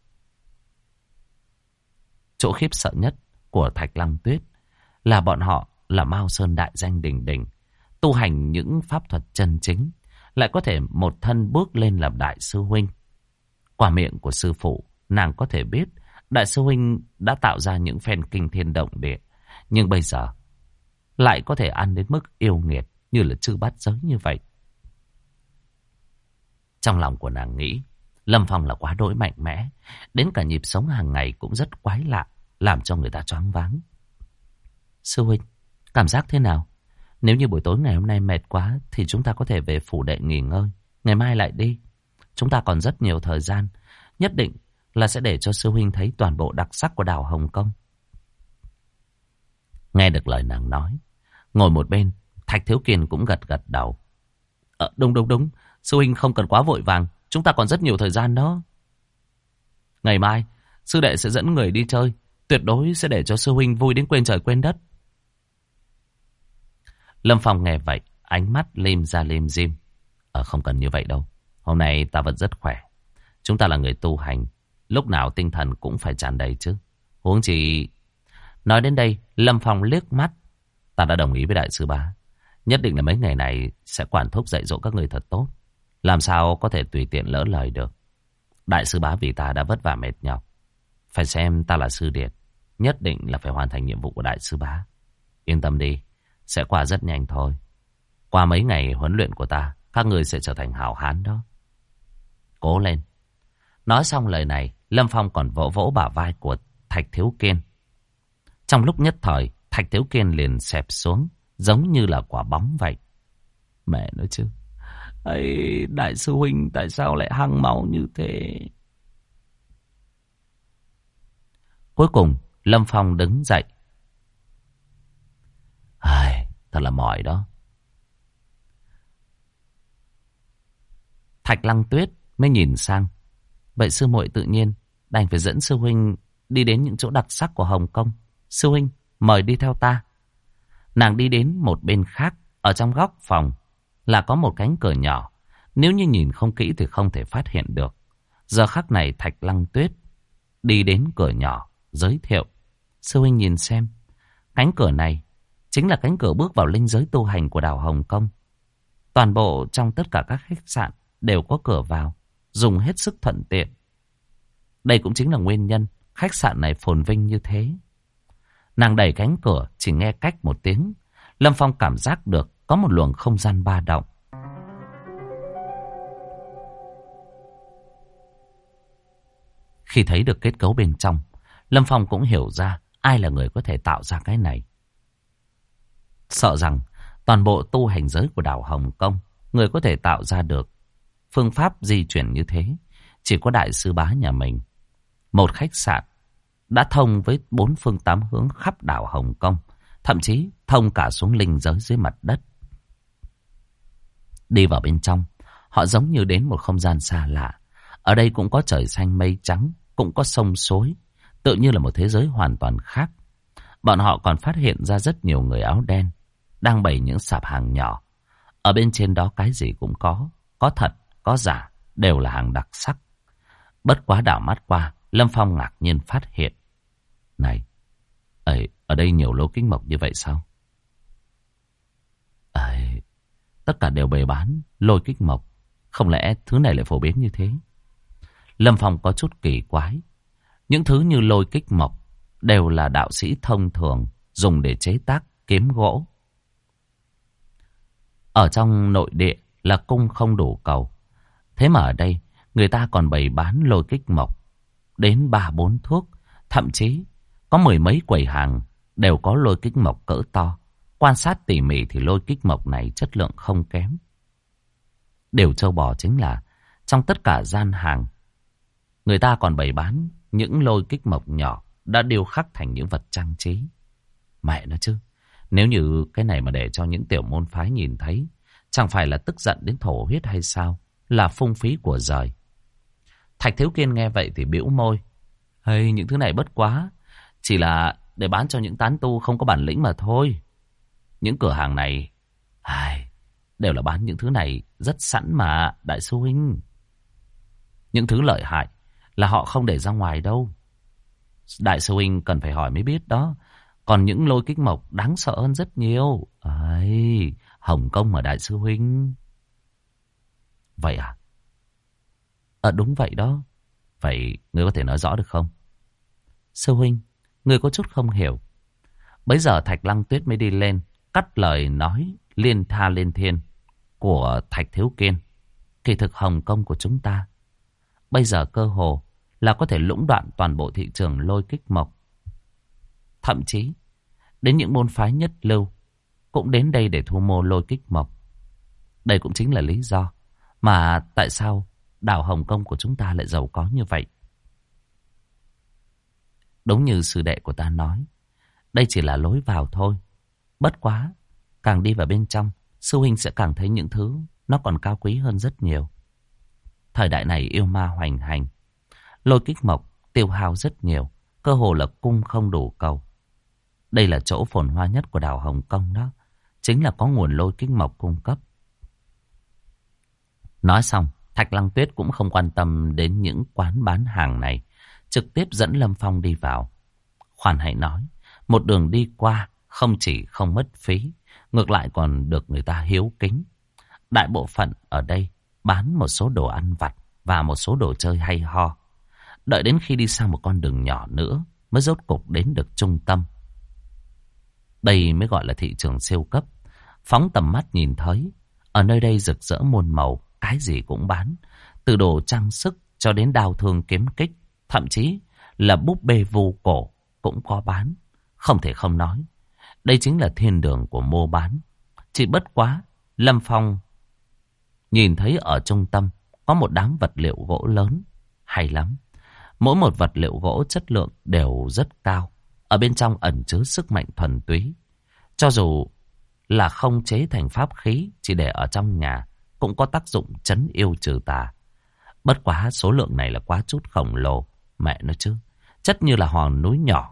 Speaker 1: Chỗ khiếp sợ nhất của Thạch Lăng Tuyết là bọn họ là Mao Sơn đại danh đỉnh đỉnh, tu hành những pháp thuật chân chính, lại có thể một thân bước lên làm đại sư huynh. Qua miệng của sư phụ, nàng có thể biết đại sư huynh đã tạo ra những phen kinh thiên động địa, nhưng bây giờ lại có thể ăn đến mức yêu nghiệt như là chư bát giới như vậy. Trong lòng của nàng nghĩ, Lâm Phong là quá đỗi mạnh mẽ, đến cả nhịp sống hàng ngày cũng rất quái lạ, làm cho người ta choáng váng. Sư huynh, cảm giác thế nào? Nếu như buổi tối ngày hôm nay mệt quá thì chúng ta có thể về phủ đệ nghỉ ngơi, ngày mai lại đi. Chúng ta còn rất nhiều thời gian, nhất định là sẽ để cho sư huynh thấy toàn bộ đặc sắc của đảo Hồng Kông. Nghe được lời nàng nói, ngồi một bên, Thạch Thiếu Kiên cũng gật gật đầu. Đúng, sư huynh không cần quá vội vàng, chúng ta còn rất nhiều thời gian đó. Ngày mai, sư đệ sẽ dẫn người đi chơi, tuyệt đối sẽ để cho sư huynh vui đến quên trời quên đất. Lâm Phong nghe vậy, ánh mắt lim ra lim dim. Không cần như vậy đâu, hôm nay ta vẫn rất khỏe. Chúng ta là người tu hành, lúc nào tinh thần cũng phải tràn đầy chứ. Huống chi... Nói đến đây, Lâm Phong liếc mắt. Ta đã đồng ý với đại sư bá, nhất định là mấy ngày này sẽ quản thúc dạy dỗ các người thật tốt. Làm sao có thể tùy tiện lỡ lời được. Đại sư bá vì ta đã vất vả mệt nhọc, phải xem ta là sư điệt, nhất định là phải hoàn thành nhiệm vụ của đại sư bá. Yên tâm đi, sẽ qua rất nhanh thôi. Qua mấy ngày huấn luyện của ta, các người sẽ trở thành hảo hán đó. Cố lên. Nói xong lời này, Lâm Phong còn vỗ vỗ bả vai của Thạch Thiếu Kiên. Trong lúc nhất thời, Thạch Thiếu Kiên liền xẹp xuống, giống như là quả bóng vậy. Mẹ nói chứ, ấy, đại sư huynh tại sao lại hăng máu như thế? Cuối cùng, Lâm Phong đứng dậy. Thật là mỏi đó. Thạch Lăng Tuyết mới nhìn sang. Vậy sư muội tự nhiên đành phải dẫn sư huynh đi đến những chỗ đặc sắc của Hồng Kông. Sư huynh, mời đi theo ta. Nàng đi đến một bên khác, ở trong góc phòng là có một cánh cửa nhỏ. Nếu như nhìn không kỹ thì không thể phát hiện được. Giờ khắc này Thạch Lăng Tuyết đi đến cửa nhỏ, giới thiệu. Sư huynh nhìn xem, cánh cửa này chính là cánh cửa bước vào linh giới tu hành của đảo Hồng Kông. Toàn bộ trong tất cả các khách sạn đều có cửa vào. dùng hết sức thuận tiện. Đây cũng chính là nguyên nhân khách sạn này phồn vinh như thế. Nàng đẩy cánh cửa, chỉ nghe cách một tiếng, Lâm Phong cảm giác được có một luồng không gian ba động. Khi thấy được kết cấu bên trong, Lâm Phong cũng hiểu ra ai là người có thể tạo ra cái này. Sợ rằng toàn bộ tu hành giới của đảo Hồng Kông, người có thể tạo ra được phương pháp di chuyển như thế chỉ có đại sư bá nhà mình. Một khách sạn đã thông với 4 phương 8 hướng khắp đảo Hồng Kông, thậm chí thông cả xuống linh giới dưới mặt đất. Đi vào bên trong, họ giống như đến một không gian xa lạ. Ở đây cũng có trời xanh mây trắng, cũng có sông suối, tự như là một thế giới hoàn toàn khác. Bọn họ còn phát hiện ra rất nhiều người áo đen đang bày những sạp hàng nhỏ. Ở bên trên đó cái gì cũng có thật, có giả, đều là hàng đặc sắc. Bất quá đảo mắt qua, Lâm Phong ngạc nhiên phát hiện. Này, ở đây nhiều lô kính mộc như vậy sao? Tất cả đều bày bán lôi kích mộc. Không lẽ thứ này lại phổ biến như thế? Lâm Phong có chút kỳ quái. Những thứ như lôi kích mộc đều là đạo sĩ thông thường dùng để chế tác kiếm gỗ. Ở trong nội địa là cung không đủ cầu. Thế mà ở đây người ta còn bày bán lôi kích mộc đến 3-4 thước. Thậm chí có 10 mấy quầy hàng đều có lôi kích mộc cỡ to. Quan sát tỉ mỉ thì lôi kích mộc này chất lượng không kém. Điều trâu bò chính là trong tất cả gian hàng, người ta còn bày bán những lôi kích mộc nhỏ đã điêu khắc thành những vật trang trí. Mẹ nó chứ, nếu như cái này mà để cho những tiểu môn phái nhìn thấy, chẳng phải là tức giận đến thổ huyết hay sao? Là phung phí của giời. Thạch Thiếu Kiên nghe vậy thì bĩu môi. Những thứ này bất quá, chỉ là để bán cho những tán tu không có bản lĩnh mà thôi. Những cửa hàng này đều là bán những thứ này rất sẵn mà, đại sư huynh. Những thứ lợi hại là họ không để ra ngoài đâu. Đại sư huynh cần phải hỏi mới biết đó. Còn những lôi kích mộc đáng sợ hơn rất nhiều. Hồng Kông mà đại sư huynh. Vậy à? Đúng vậy đó. Vậy ngươi có thể nói rõ được không? Sư huynh, ngươi có chút không hiểu. Bấy giờ Thạch Lăng Tuyết mới đi lên, cắt lời nói liên tha liên thiên của Thạch Thiếu Kiên. Kỳ thực Hồng Kông của chúng ta bây giờ cơ hồ là có thể lũng đoạn toàn bộ thị trường lôi kích mộc. Thậm chí đến những môn phái nhất lưu cũng đến đây để thu mua lôi kích mộc. Đây cũng chính là lý do mà tại sao đảo Hồng Kông của chúng ta lại giàu có như vậy. Đúng như sư đệ của ta nói, đây chỉ là lối vào thôi. Bất quá, càng đi vào bên trong, sư huynh sẽ càng thấy những thứ nó còn cao quý hơn rất nhiều. Thời đại này yêu ma hoành hành, lôi kích mộc tiêu hao rất nhiều, cơ hồ là cung không đủ cầu. Đây là chỗ phồn hoa nhất của đảo Hồng Kông đó, chính là có nguồn lôi kích mộc cung cấp. Nói xong, Thạch Lăng Tuyết cũng không quan tâm đến những quán bán hàng này, trực tiếp dẫn Lâm Phong đi vào. Khoan hãy nói, một đường đi qua không chỉ không mất phí, ngược lại còn được người ta hiếu kính. Đại bộ phận ở đây bán một số đồ ăn vặt và một số đồ chơi hay ho. Đợi đến khi đi sang một con đường nhỏ nữa mới rốt cục đến được trung tâm. Đây mới gọi là thị trường siêu cấp. Phóng tầm mắt nhìn thấy, ở nơi đây rực rỡ muôn màu, cái gì cũng bán. Từ đồ trang sức cho đến đao thương kiếm kích, thậm chí là búp bê vu cổ cũng có bán. Không thể không nói, đây chính là thiên đường của mua bán. Chỉ bất quá, Lâm Phong nhìn thấy ở trung tâm có một đám vật liệu gỗ lớn, hay lắm. Mỗi một vật liệu gỗ chất lượng đều rất cao. Ở bên trong ẩn chứa sức mạnh thuần túy. Cho dù là không chế thành pháp khí, chỉ để ở trong nhà, cũng có tác dụng trấn yêu trừ tà. Bất quá số lượng này là quá chút khổng lồ. Mẹ nó chứ, chất như là hòn núi nhỏ.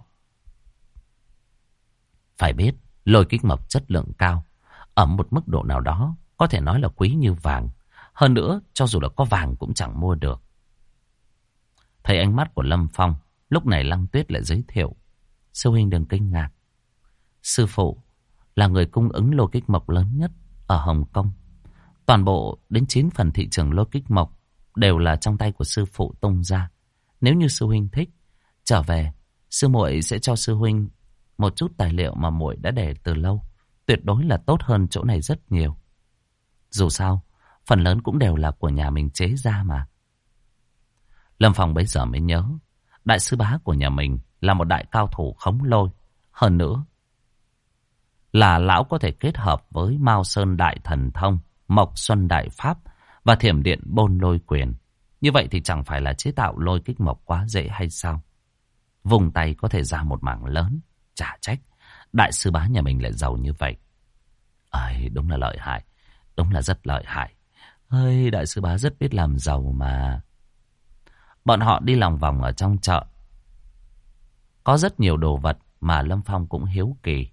Speaker 1: Phải biết, lôi kích mộc chất lượng cao, ở một mức độ nào đó, có thể nói là quý như vàng. Hơn nữa, cho dù là có vàng cũng chẳng mua được. Thấy ánh mắt của Lâm Phong, lúc này Lăng Tuyết lại giới thiệu. Sư huynh đừng kinh ngạc. Sư phụ là người cung ứng lôi kích mộc lớn nhất ở Hồng Kông. Toàn bộ đến 9 phần thị trường lôi kích mộc đều là trong tay của sư phụ tung ra. Nếu như sư huynh thích, trở về, sư muội sẽ cho sư huynh một chút tài liệu mà muội đã để từ lâu. Tuyệt đối là tốt hơn chỗ này rất nhiều. Dù sao, phần lớn cũng đều là của nhà mình chế ra mà. Lâm Phong bấy giờ mới nhớ, đại sư bá của nhà mình là một đại cao thủ khống lôi. Hơn nữa, là lão có thể kết hợp với Mao Sơn Đại Thần Thông, Mộc Xuân Đại Pháp và Thiểm Điện Bôn Lôi Quyền. Như vậy thì chẳng phải là chế tạo lôi kích mộc quá dễ hay sao? Vùng tay có thể ra một mảng lớn, chả trách đại sư bá nhà mình lại giàu như vậy. Ây, đúng là lợi hại, đúng là rất lợi hại. Ây, đại sư bá rất biết làm giàu mà. Bọn họ đi lòng vòng ở trong chợ. Có rất nhiều đồ vật mà Lâm Phong cũng hiếu kỳ.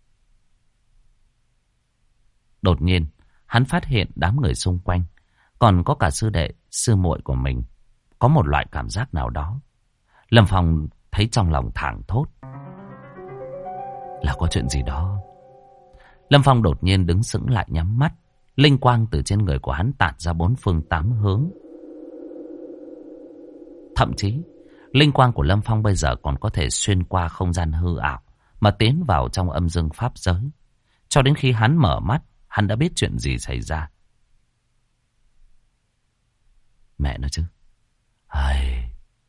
Speaker 1: Đột nhiên, hắn phát hiện đám người xung quanh, còn có cả sư đệ, sư muội của mình. Có một loại cảm giác nào đó. Lâm Phong thấy trong lòng thảng thốt. Là có chuyện gì đó. Lâm Phong đột nhiên đứng sững lại nhắm mắt. Linh quang từ trên người của hắn tản ra bốn phương tám hướng. Thậm chí, linh quang của Lâm Phong bây giờ còn có thể xuyên qua không gian hư ảo mà tiến vào trong âm dương pháp giới. Cho đến khi hắn mở mắt, hắn đã biết chuyện gì xảy ra. Mẹ nó chứ. Ai...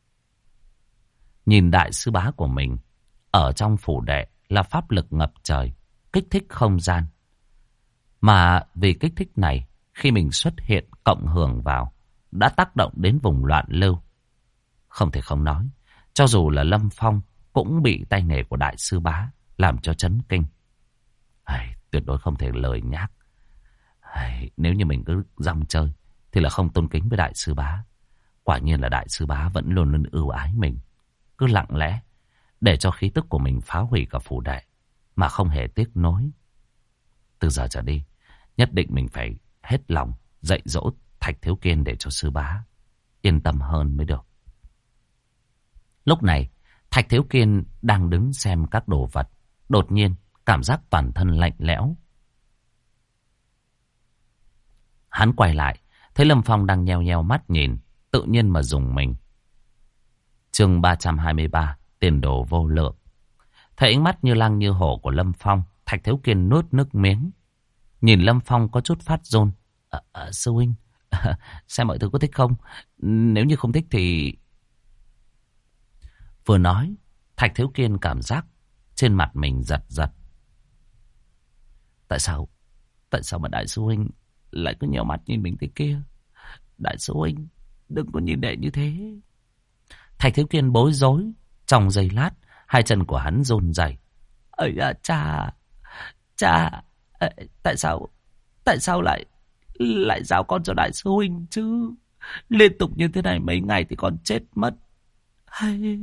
Speaker 1: Nhìn đại sư bá của mình, ở trong phủ đệ là pháp lực ngập trời, kích thích không gian. Mà vì kích thích này, khi mình xuất hiện cộng hưởng vào, đã tác động đến vùng loạn lưu. Không thể không nói, cho dù là Lâm Phong cũng bị tay nghề của đại sư bá làm cho chấn kinh. Tuyệt đối không thể lời nhác. Nếu như mình cứ rong chơi thì là không tôn kính với đại sư bá. Quả nhiên là đại sư bá vẫn luôn luôn ưu ái mình, cứ lặng lẽ để cho khí tức của mình phá hủy cả phủ đệ mà không hề tiếc nối. Từ giờ trở đi, nhất định mình phải hết lòng dạy dỗ Thạch Thiếu Kiên để cho sư bá yên tâm hơn mới được. Lúc này, Thạch Thiếu Kiên đang đứng xem các đồ vật. Đột nhiên, cảm giác toàn thân lạnh lẽo. Hắn quay lại, thấy Lâm Phong đang nheo nheo mắt nhìn, tự nhiên mà rùng mình. Chương 323, tiền đồ vô lượng. Thấy ánh mắt như lăng như hổ của Lâm Phong, Thạch Thiếu Kiên nuốt nước miếng. Nhìn Lâm Phong có chút phát run. Sư huynh, xem mọi thứ có thích không? Nếu như không thích thì... Vừa nói, Thạch Thiếu Kiên cảm giác trên mặt mình giật giật. Tại sao mà đại sư huynh lại cứ nhèo mắt nhìn mình thế kia? Đại sư huynh, đừng có nhìn đệ như thế. Thạch Thiếu Kiên bối rối. Trong giây lát, hai chân của hắn run rẩy. Ây da, cha, tại sao lại giao con cho đại sư huynh chứ? Liên tục như thế này mấy ngày thì con chết mất. Hay...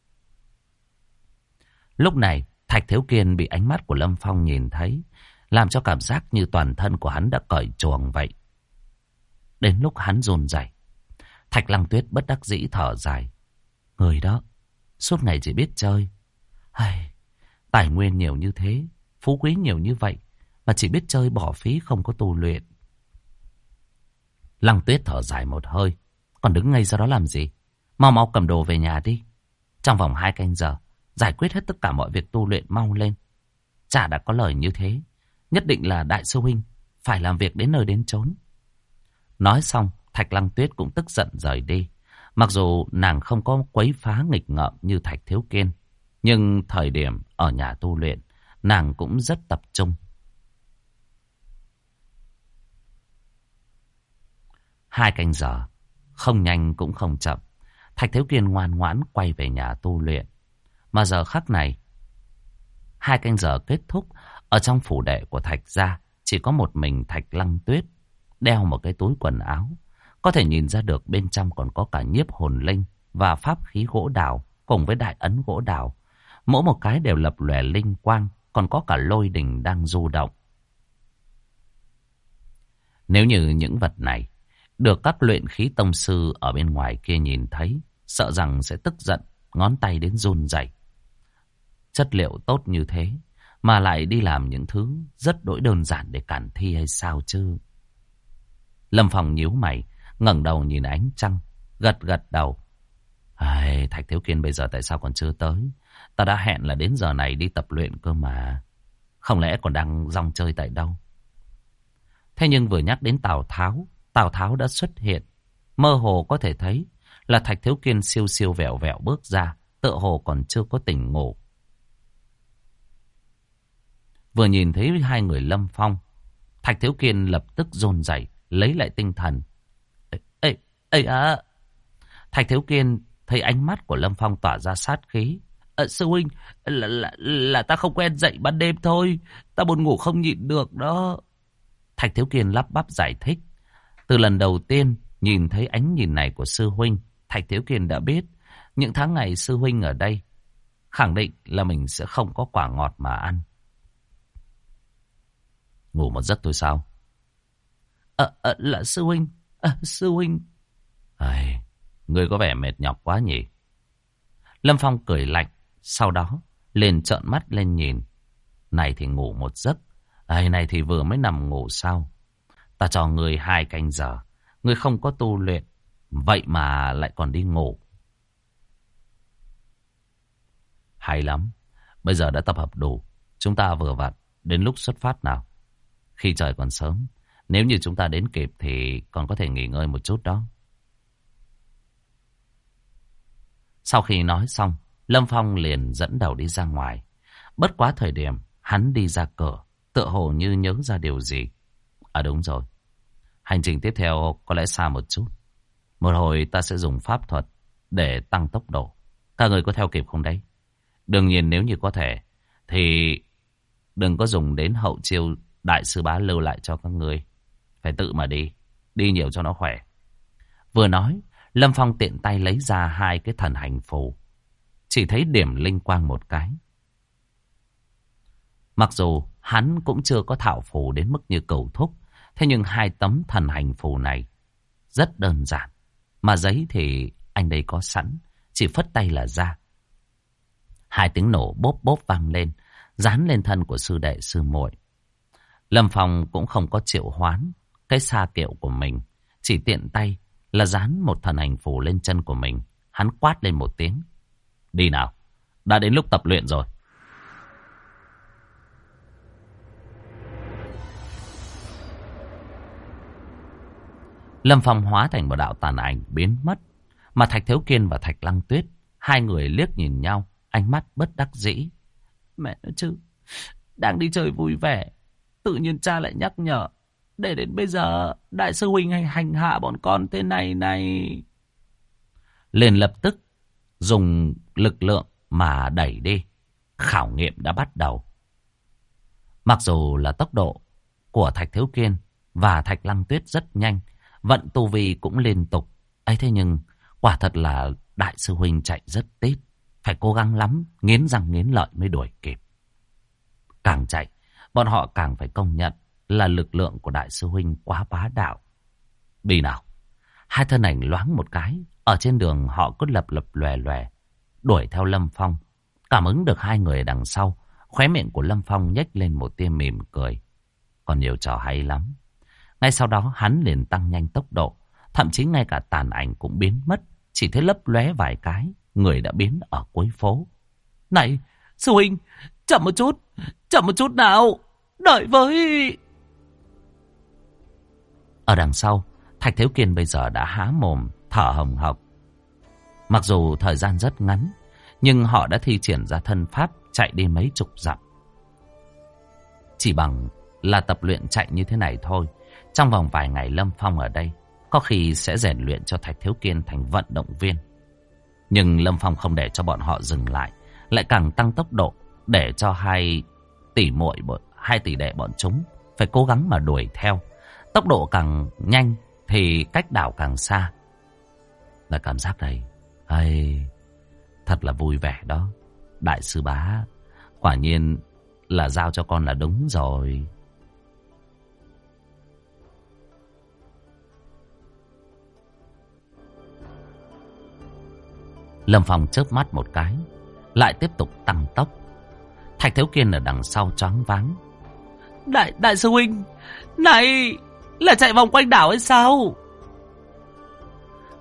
Speaker 1: Lúc này, Thạch Thiếu Kiên bị ánh mắt của Lâm Phong nhìn thấy, làm cho cảm giác như toàn thân của hắn đã cởi chuồng vậy. Đến lúc hắn run rẩy, Thạch Lăng Tuyết bất đắc dĩ thở dài. Người đó, suốt ngày chỉ biết chơi. Tài nguyên nhiều như thế, phú quý nhiều như vậy, mà chỉ biết chơi bỏ phí không có tu luyện. Lăng Tuyết thở dài một hơi. Còn đứng ngây ra đó làm gì? Mau cầm đồ về nhà đi. Trong vòng 2 canh giờ, giải quyết hết tất cả mọi việc tu luyện, mau lên. Chả đã có lời như thế, nhất định là đại sư huynh phải làm việc đến nơi đến chốn. Nói xong, Thạch Lăng Tuyết cũng tức giận rời đi. Mặc dù nàng không có quấy phá nghịch ngợm như Thạch Thiếu Kiên, nhưng thời điểm ở nhà tu luyện, nàng cũng rất tập trung. 2 canh giờ, không nhanh cũng không chậm, Thạch Thiếu Kiên ngoan ngoãn quay về nhà tu luyện. Mà giờ khắc này, 2 canh giờ kết thúc, ở trong phủ đệ của Thạch gia chỉ có một mình Thạch Lăng Tuyết đeo một cái túi quần áo. Có thể nhìn ra được bên trong còn có cả nhiếp hồn linh và pháp khí gỗ đào cùng với đại ấn gỗ đào. Mỗi một cái đều lập lòe linh quang, còn có cả lôi đình đang du động. Nếu như những vật này được các luyện khí tông sư ở bên ngoài kia nhìn thấy, sợ rằng sẽ tức giận, ngón tay đến run rẩy. Chất liệu tốt như thế mà lại đi làm những thứ rất đỗi đơn giản để cản thi hay sao chứ? Lâm Phong nhíu mày, ngẩng đầu nhìn ánh trăng, gật gật đầu. Ai, Thạch Thiếu Kiên bây giờ tại sao còn chưa tới? Ta đã hẹn là đến giờ này đi tập luyện cơ mà. Không lẽ còn đang rong chơi tại đâu? Thế nhưng vừa nhắc đến Tào Tháo đã xuất hiện. Mơ hồ có thể thấy là Thạch Thiếu Kiên siêu siêu vẹo vẹo bước ra, tựa hồ còn chưa có tỉnh ngủ. Vừa nhìn thấy hai người Lâm Phong, Thạch Thiếu Kiên lập tức run rẩy, lấy lại tinh thần. Ê à! Thạch Thiếu Kiên thấy ánh mắt của Lâm Phong tỏa ra sát khí. Sư huynh, là ta không quen dậy ban đêm thôi, ta buồn ngủ không nhịn được đó. Thạch Thiếu Kiên lắp bắp giải thích. Từ lần đầu tiên nhìn thấy ánh nhìn này của sư huynh, Thạch Thiếu Kiên đã biết những tháng ngày sư huynh ở đây khẳng định là mình sẽ không có quả ngọt mà ăn. Ngủ một giấc thôi sao? Là sư huynh. Sư huynh. Ngươi có vẻ mệt nhọc quá nhỉ? Lâm Phong cười lạnh, sau đó liền trợn mắt lên nhìn. Này thì ngủ một giấc, này thì vừa mới nằm ngủ sao? Ta cho ngươi 2 canh giờ, ngươi không có tu luyện, vậy mà lại còn đi ngủ. Hay lắm, bây giờ đã tập hợp đủ, chúng ta vừa vặn đến lúc xuất phát nào. Khi trời còn sớm, nếu như chúng ta đến kịp thì còn có thể nghỉ ngơi một chút đó. Sau khi nói xong, Lâm Phong liền dẫn đầu đi ra ngoài. Bất quá thời điểm hắn đi ra cửa, tựa hồ như nhớ ra điều gì. Đúng rồi, hành trình tiếp theo có lẽ xa một chút. Một hồi ta sẽ dùng pháp thuật để tăng tốc độ. Các người có theo kịp không đấy? Đương nhiên nếu như có thể thì đừng có dùng đến hậu chiêu đại sư bá lưu lại cho các người. Phải tự mà đi, đi nhiều cho nó khỏe. Vừa nói, Lâm Phong tiện tay lấy ra 2 cái thần hành phù. Chỉ thấy điểm linh quang một cái. Mặc dù hắn cũng chưa có thạo phù đến mức như Cửu Thúc, thế nhưng 2 tấm thần hành phù này rất đơn giản. Mà giấy thì anh đây có sẵn, chỉ phất tay là ra. 2 tiếng nổ bốp bốp vang lên, dán lên thân của sư đệ sư muội. Lâm Phong cũng không có triệu hoán cái sa kiệu của mình, chỉ tiện tay là dán một thần hành phù lên chân của mình. Hắn quát lên một tiếng. Đi nào, đã đến lúc tập luyện rồi. Lâm Phong hóa thành một đạo tàn ảnh biến mất. Mà Thạch Thiếu Kiên và Thạch Lăng Tuyết, 2 người liếc nhìn nhau, ánh mắt bất đắc dĩ. Mẹ nói chứ, đang đi chơi vui vẻ, tự nhiên cha lại nhắc nhở. Để đến bây giờ đại sư huynh hành hạ bọn con thế này này. Liền lập tức dùng lực lượng mà đẩy đi. Khảo nghiệm đã bắt đầu. Mặc dù là tốc độ của Thạch Thiếu Kiên và Thạch Lăng Tuyết rất nhanh, vận tu vi cũng liên tục. Thế nhưng quả thật là đại sư huynh chạy rất tít, phải cố gắng lắm, nghiến răng nghiến lợi mới đuổi kịp. Càng chạy, bọn họ càng phải công nhận là lực lượng của đại sư huynh quá bá đạo. Đi nào. 2 thân ảnh loáng một cái, ở trên đường họ cứ lập lập lòe lòe, đuổi theo Lâm Phong. Cảm ứng được 2 người đằng sau, khóe miệng của Lâm Phong nhếch lên một tia mỉm cười. Còn nhiều trò hay lắm. Ngay sau đó hắn liền tăng nhanh tốc độ, thậm chí ngay cả tàn ảnh cũng biến mất, chỉ thấy lấp lóe vài cái, người đã biến ở cuối phố. Này, sư huynh, chậm một chút nào, đợi với... Ở đằng sau, Thạch Thiếu Kiên bây giờ đã há mồm, thở hồng hộc. Mặc dù thời gian rất ngắn, nhưng họ đã thi triển ra thân pháp chạy đi mấy chục dặm. Chỉ bằng là tập luyện chạy như thế này thôi, trong vòng vài ngày Lâm Phong ở đây có khi sẽ rèn luyện cho Thạch Thiếu Kiên thành vận động viên. Nhưng Lâm Phong không để cho bọn họ dừng lại, lại càng tăng tốc độ để cho 2 tỷ đệ bọn chúng phải cố gắng mà đuổi theo. Tốc độ càng nhanh thì cách đảo càng xa. Là cảm giác này, thật là vui vẻ đó. Đại sư bá, quả nhiên là giao cho con là đúng rồi. Lâm Phong chớp mắt một cái, lại tiếp tục tăng tốc. Thạch Thiếu Kiên ở đằng sau choáng váng. Đại sư huynh, này là chạy vòng quanh đảo hay sao?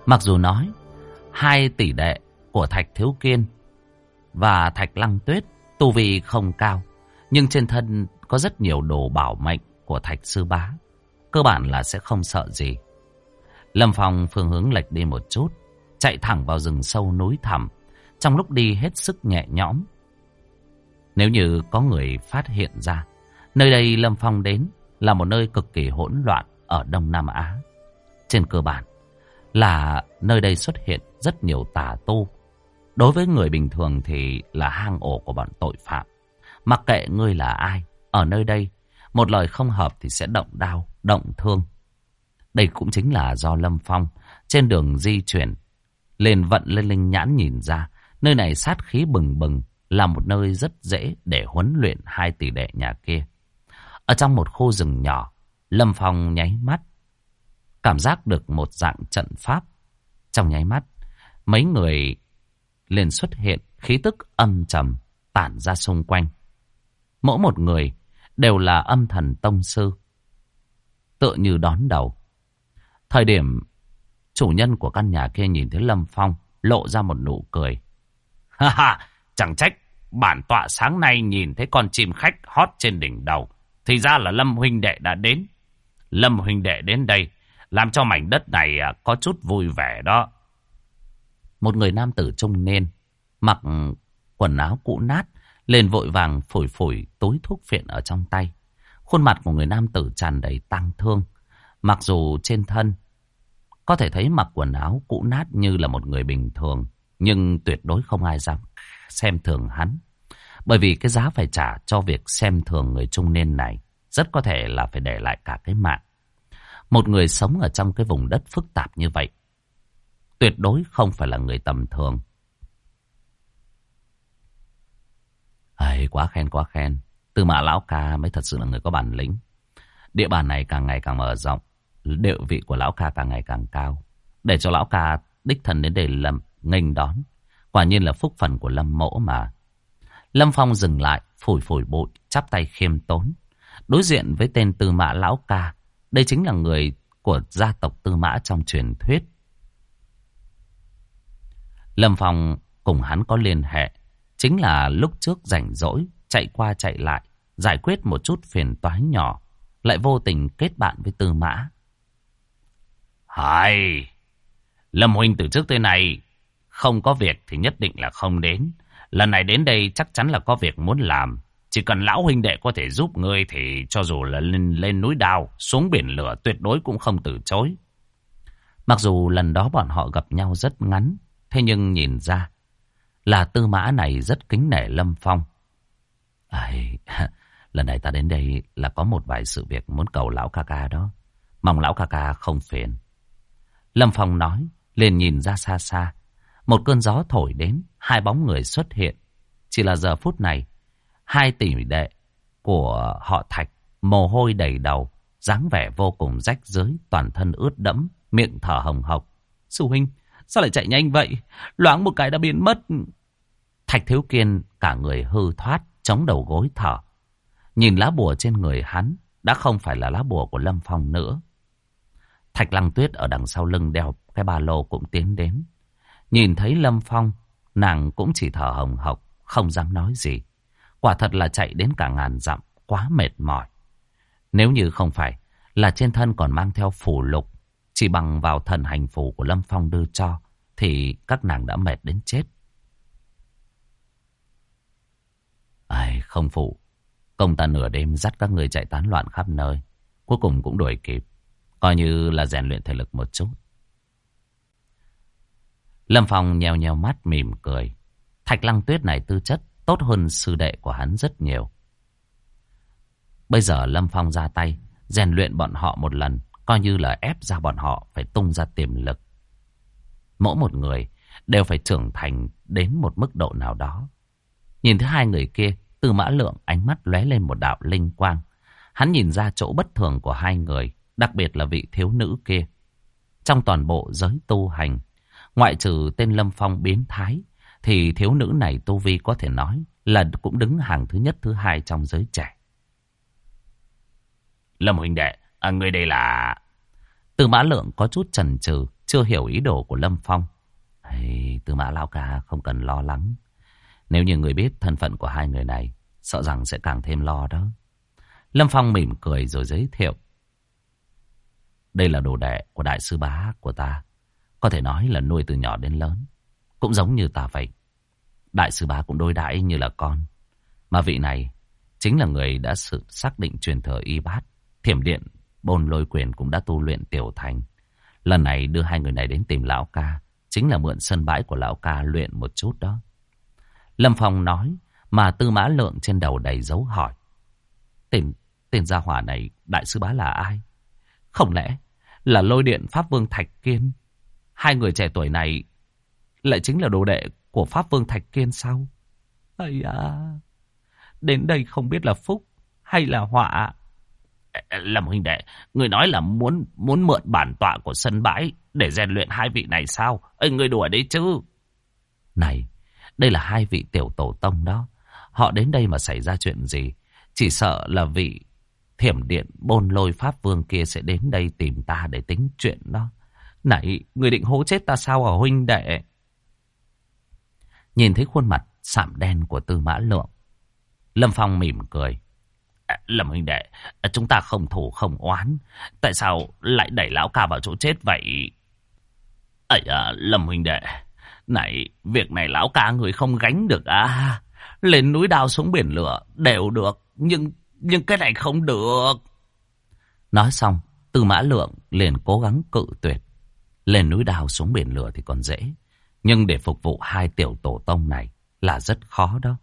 Speaker 1: Mặc dù nói hai tỷ đệ của Thạch Thiếu Kiên và Thạch Lăng Tuyết tu vi không cao, nhưng trên thân có rất nhiều đồ bảo mệnh của Thạch Sư Bá, cơ bản là sẽ không sợ gì. Lâm Phong phương hướng lệch đi một chút, chạy thẳng vào rừng sâu núi thẳm, trong lúc đi hết sức nhẹ nhõm. Nếu như có người phát hiện ra, nơi đây Lâm Phong đến là một nơi cực kỳ hỗn loạn ở Đông Nam Á. Trên cơ bản là nơi đây xuất hiện rất nhiều tà tu. Đối với người bình thường thì là hang ổ của bọn tội phạm. Mặc kệ ngươi là ai, ở nơi đây, một lời không hợp thì sẽ động đao, động thương. Đây cũng chính là do Lâm Phong trên đường di chuyển lên vận lên linh nhãn nhìn ra, nơi này sát khí bừng bừng, là một nơi rất dễ để huấn luyện hai tỷ đệ nhà kia. Ở trong một khu rừng nhỏ, Lâm Phong nháy mắt, cảm giác được một dạng trận pháp. Trong nháy mắt, mấy người liền xuất hiện, khí tức âm trầm tản ra xung quanh. Mỗi một người đều là âm thần tông sư, tựa như đón đầu. Thời điểm chủ nhân của căn nhà kia nhìn thấy Lâm Phong, lộ ra một nụ cười. Ha ha, chẳng trách bản tọa sáng nay nhìn thấy con chim khách hót trên đỉnh đầu, thì ra là Lâm huynh đệ đã đến. Lâm huynh đệ đến đây làm cho mảnh đất này có chút vui vẻ đó. Một người nam tử trung niên, mặc quần áo cũ nát, lên vội vàng phủi phủi túi thuốc phiện ở trong tay. Khuôn mặt của người nam tử tràn đầy tang thương. Mặc dù trên thân có thể thấy mặc quần áo cũ nát như là một người bình thường, nhưng tuyệt đối không ai dám xem thường hắn. Bởi vì cái giá phải trả cho việc xem thường người trung niên này rất có thể là phải để lại cả cái mạng. Một người sống ở trong cái vùng đất phức tạp như vậy tuyệt đối không phải là người tầm thường. Quá khen, quá khen. Tư Mã lão ca mới thật sự là người có bản lĩnh. Địa bàn này càng ngày càng mở rộng, địa vị của lão ca càng ngày càng cao. Để cho lão ca đích thân đến đây nghênh đón, quả nhiên là phúc phần của Lâm mỗ mà. Lâm Phong dừng lại, phủi phủi bụi, chắp tay khiêm tốn. Đối diện với tên Tư Mã lão ca, đây chính là người của gia tộc Tư Mã trong truyền thuyết. Lâm Phong cùng hắn có liên hệ, chính là lúc trước rảnh rỗi, chạy qua chạy lại, giải quyết một chút phiền toái nhỏ, lại vô tình kết bạn với Tư Mã.
Speaker 2: Hay, Lâm huynh từ trước tới nay không có việc thì nhất định là không đến. Lần này đến đây chắc chắn là có việc muốn làm. Chỉ cần lão huynh đệ có thể giúp ngươi thì cho dù là lên núi đao, xuống biển lửa tuyệt đối cũng không từ chối.
Speaker 1: Mặc dù lần đó bọn họ gặp nhau rất ngắn, thế nhưng nhìn ra là Tư Mã này rất kính nể Lâm Phong. Lần này ta đến đây là có một vài sự việc muốn cầu lão ca ca đó. Mong lão ca ca không phiền. Lâm Phong nói, liền nhìn ra xa xa. Một cơn gió thổi đến, hai bóng người xuất hiện. Chỉ là giờ phút này, hai tỷ đệ của họ Thạch, mồ hôi đầy đầu, dáng vẻ vô cùng rách rưới, toàn thân ướt đẫm, miệng thở hồng hộc. Sư huynh, sao lại chạy nhanh vậy? Loáng một cái đã biến mất. Thạch Thiếu Kiên cả người hư thoát, chống đầu gối thở. Nhìn lá bùa trên người hắn đã không phải là lá bùa của Lâm Phong nữa. Thạch Lăng Tuyết ở đằng sau lưng đeo cái ba lô cũng tiến đến. Nhìn thấy Lâm Phong, nàng cũng chỉ thở hồng hộc, không dám nói gì. Quả thật là chạy đến cả ngàn dặm, quá mệt mỏi. Nếu như không phải là trên thân còn mang theo phù lục, chỉ bằng vào thần hành phù của Lâm Phong đưa cho, thì các nàng đã mệt đến chết. Không phụ, công ta nửa đêm dắt các người chạy tán loạn khắp nơi, cuối cùng cũng đuổi kịp, coi như là rèn luyện thể lực một chút. Lâm Phong nheo nheo mắt mỉm cười. Thạch Lăng Tuyết này tư chất tốt hơn sư đệ của hắn rất nhiều. Bây giờ Lâm Phong ra tay rèn luyện bọn họ một lần, coi như là ép ra bọn họ phải tung ra tiềm lực. Mỗi một người đều phải trưởng thành đến một mức độ nào đó. Nhìn thấy hai người kia, Tư Mã Lượng ánh mắt lóe lên một đạo linh quang. Hắn nhìn ra chỗ bất thường của hai người, đặc biệt là vị thiếu nữ kia. Trong toàn bộ giới tu hành, ngoại trừ tên Lâm Phong biến thái, thì thiếu nữ này tu vi có thể nói là cũng đứng hàng thứ nhất thứ hai trong giới trẻ.
Speaker 2: Lâm huynh đệ, người đây là...
Speaker 1: Tư Mã Lượng có chút chần chừ, chưa hiểu ý đồ của Lâm Phong. Tư Mã lão ca không cần lo lắng. Nếu như người biết thân phận của hai người này, sợ rằng sẽ càng thêm lo đó. Lâm Phong mỉm cười rồi giới thiệu. Đây là đồ đệ của đại sư bá của ta. Có thể nói là nuôi từ nhỏ đến lớn. Cũng giống như ta vậy. Đại sư bá cũng đối đãi như là con. Mà vị này chính là người đã xác định truyền thừa y bát. Thiểm điện Bôn Lôi Quyền cũng đã tu luyện tiểu thành. Lần này đưa hai người này đến tìm lão ca, chính là mượn sân bãi của lão ca luyện một chút đó. Lâm Phong nói, mà Tư Mã Lượng trên đầu đầy dấu hỏi. Tên gia hỏa này đại sư bá là ai? Không lẽ là Lôi Điện Pháp Vương Thạch Kiên? Hai người trẻ tuổi này lại chính là đồ đệ của Pháp Vương Thạch Kiên sao? Ây à, đến đây không biết là phúc hay là họa.
Speaker 2: Lâm huynh đệ, người nói là muốn mượn bản tọa của sân bãi để rèn luyện hai vị này sao? Người đùa đấy chứ?
Speaker 1: Này, đây là hai vị tiểu tổ tông đó. Họ đến đây mà xảy ra chuyện gì, chỉ sợ là vị Thiểm Điện Bôn Lôi Pháp Vương kia sẽ đến đây tìm ta để tính chuyện đó. Này, người định hố chết ta sao hả huynh đệ? Nhìn thấy khuôn mặt sạm đen của Tư Mã Lượng, Lâm Phong mỉm cười.
Speaker 2: Lâm huynh đệ, chúng ta không thù không oán, tại sao lại đẩy lão ca vào chỗ chết vậy? Lâm huynh đệ, này, việc này lão ca người không gánh được à? Lên núi đao xuống biển lửa đều được, nhưng cái này không được.
Speaker 1: Nói xong, Tư Mã Lượng liền cố gắng cự tuyệt. Lên núi đao xuống biển lửa thì còn dễ, nhưng để phục vụ hai tiểu tổ tông này là rất khó đó.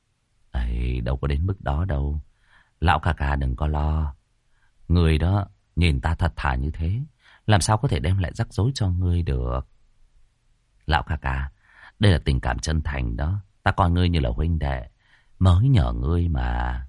Speaker 1: Đâu có đến mức đó đâu. Lão ca ca đừng có lo. Người đó nhìn ta thật thà như thế, làm sao có thể đem lại rắc rối cho ngươi được. Lão ca ca, đây là tình cảm chân thành đó. Ta coi ngươi như là huynh đệ, mới nhờ ngươi mà.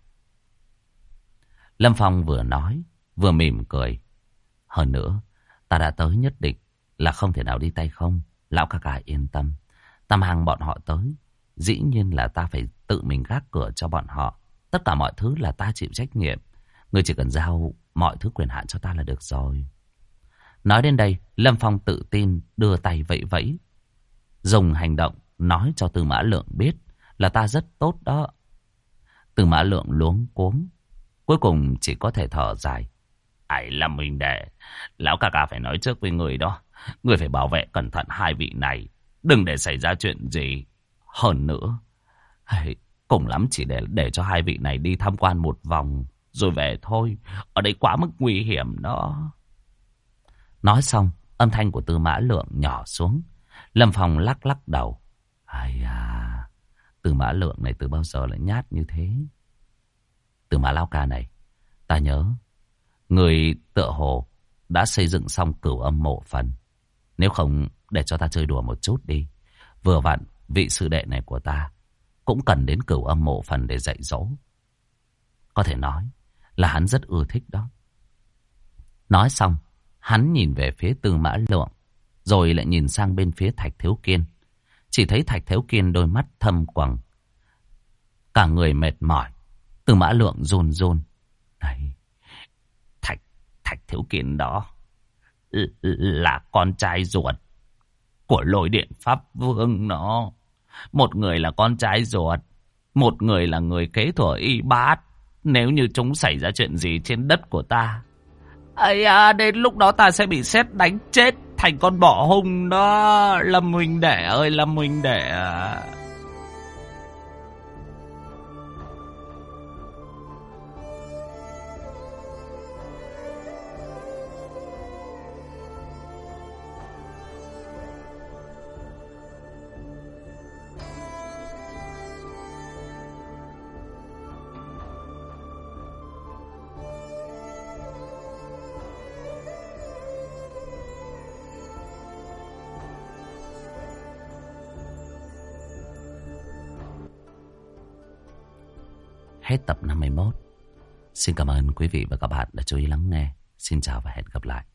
Speaker 1: Lâm Phong vừa nói vừa mỉm cười. Hơn nữa, ta đã tới nhất định là không thể nào đi tay không. Lão ca ca yên tâm, ta mang bọn họ tới, dĩ nhiên là ta phải tự mình gác cửa cho bọn họ. Tất cả mọi thứ là ta chịu trách nhiệm. Ngươi chỉ cần giao mọi thứ quyền hạn cho ta là được rồi. Nói đến đây, Lâm Phong tự tin đưa tay vẫy vẫy, dùng hành động nói cho Tư Mã Lượng biết là ta rất tốt đó. Tư Mã Lượng luống cuống, cuối cùng chỉ có thể thở dài.
Speaker 2: Lâm huynh đệ, lão ca ca phải nói trước với người đó. Người phải bảo vệ cẩn thận hai vị này, đừng để xảy ra chuyện gì. Hơn nữa, cùng lắm chỉ để cho hai vị này đi tham quan một vòng rồi về thôi. Ở đây quá mức nguy hiểm đó.
Speaker 1: Nói xong, âm thanh của Tư Mã Lượng nhỏ xuống. Lâm Phong lắc lắc đầu. Tư Mã Lượng này từ bao giờ lại nhát như thế? Tư Mã lão ca này, ta nhớ người tựa hồ đã xây dựng xong Cửu Âm Mộ Phần. Nếu không để cho ta chơi đùa một chút đi. Vừa vặn vị sư đệ này của ta cũng cần đến Cửu Âm Mộ Phần để dạy dỗ. Có thể nói là hắn rất ưa thích đó. Nói xong, hắn nhìn về phía Tư Mã Lượng, rồi lại nhìn sang bên phía Thạch Thiếu Kiên. Chỉ thấy Thạch Thiếu Kiên đôi mắt thâm quầng, cả người mệt mỏi. Tư Mã Lượng run run.
Speaker 2: Này, Thạch Thiếu Kiên đó là con trai ruột của Lôi Điện Pháp Vương nó. Một người là con trai ruột, một người là người kế thừa y bát. Nếu như chúng xảy ra chuyện gì trên đất của ta, đến lúc đó ta sẽ bị sét đánh chết thành con bọ hung đó. Lâm huynh đệ ơi, Lâm huynh đệ à.
Speaker 1: Hết tập 51. Xin cảm ơn quý vị và các bạn đã chú ý lắng nghe. Xin chào và hẹn gặp lại.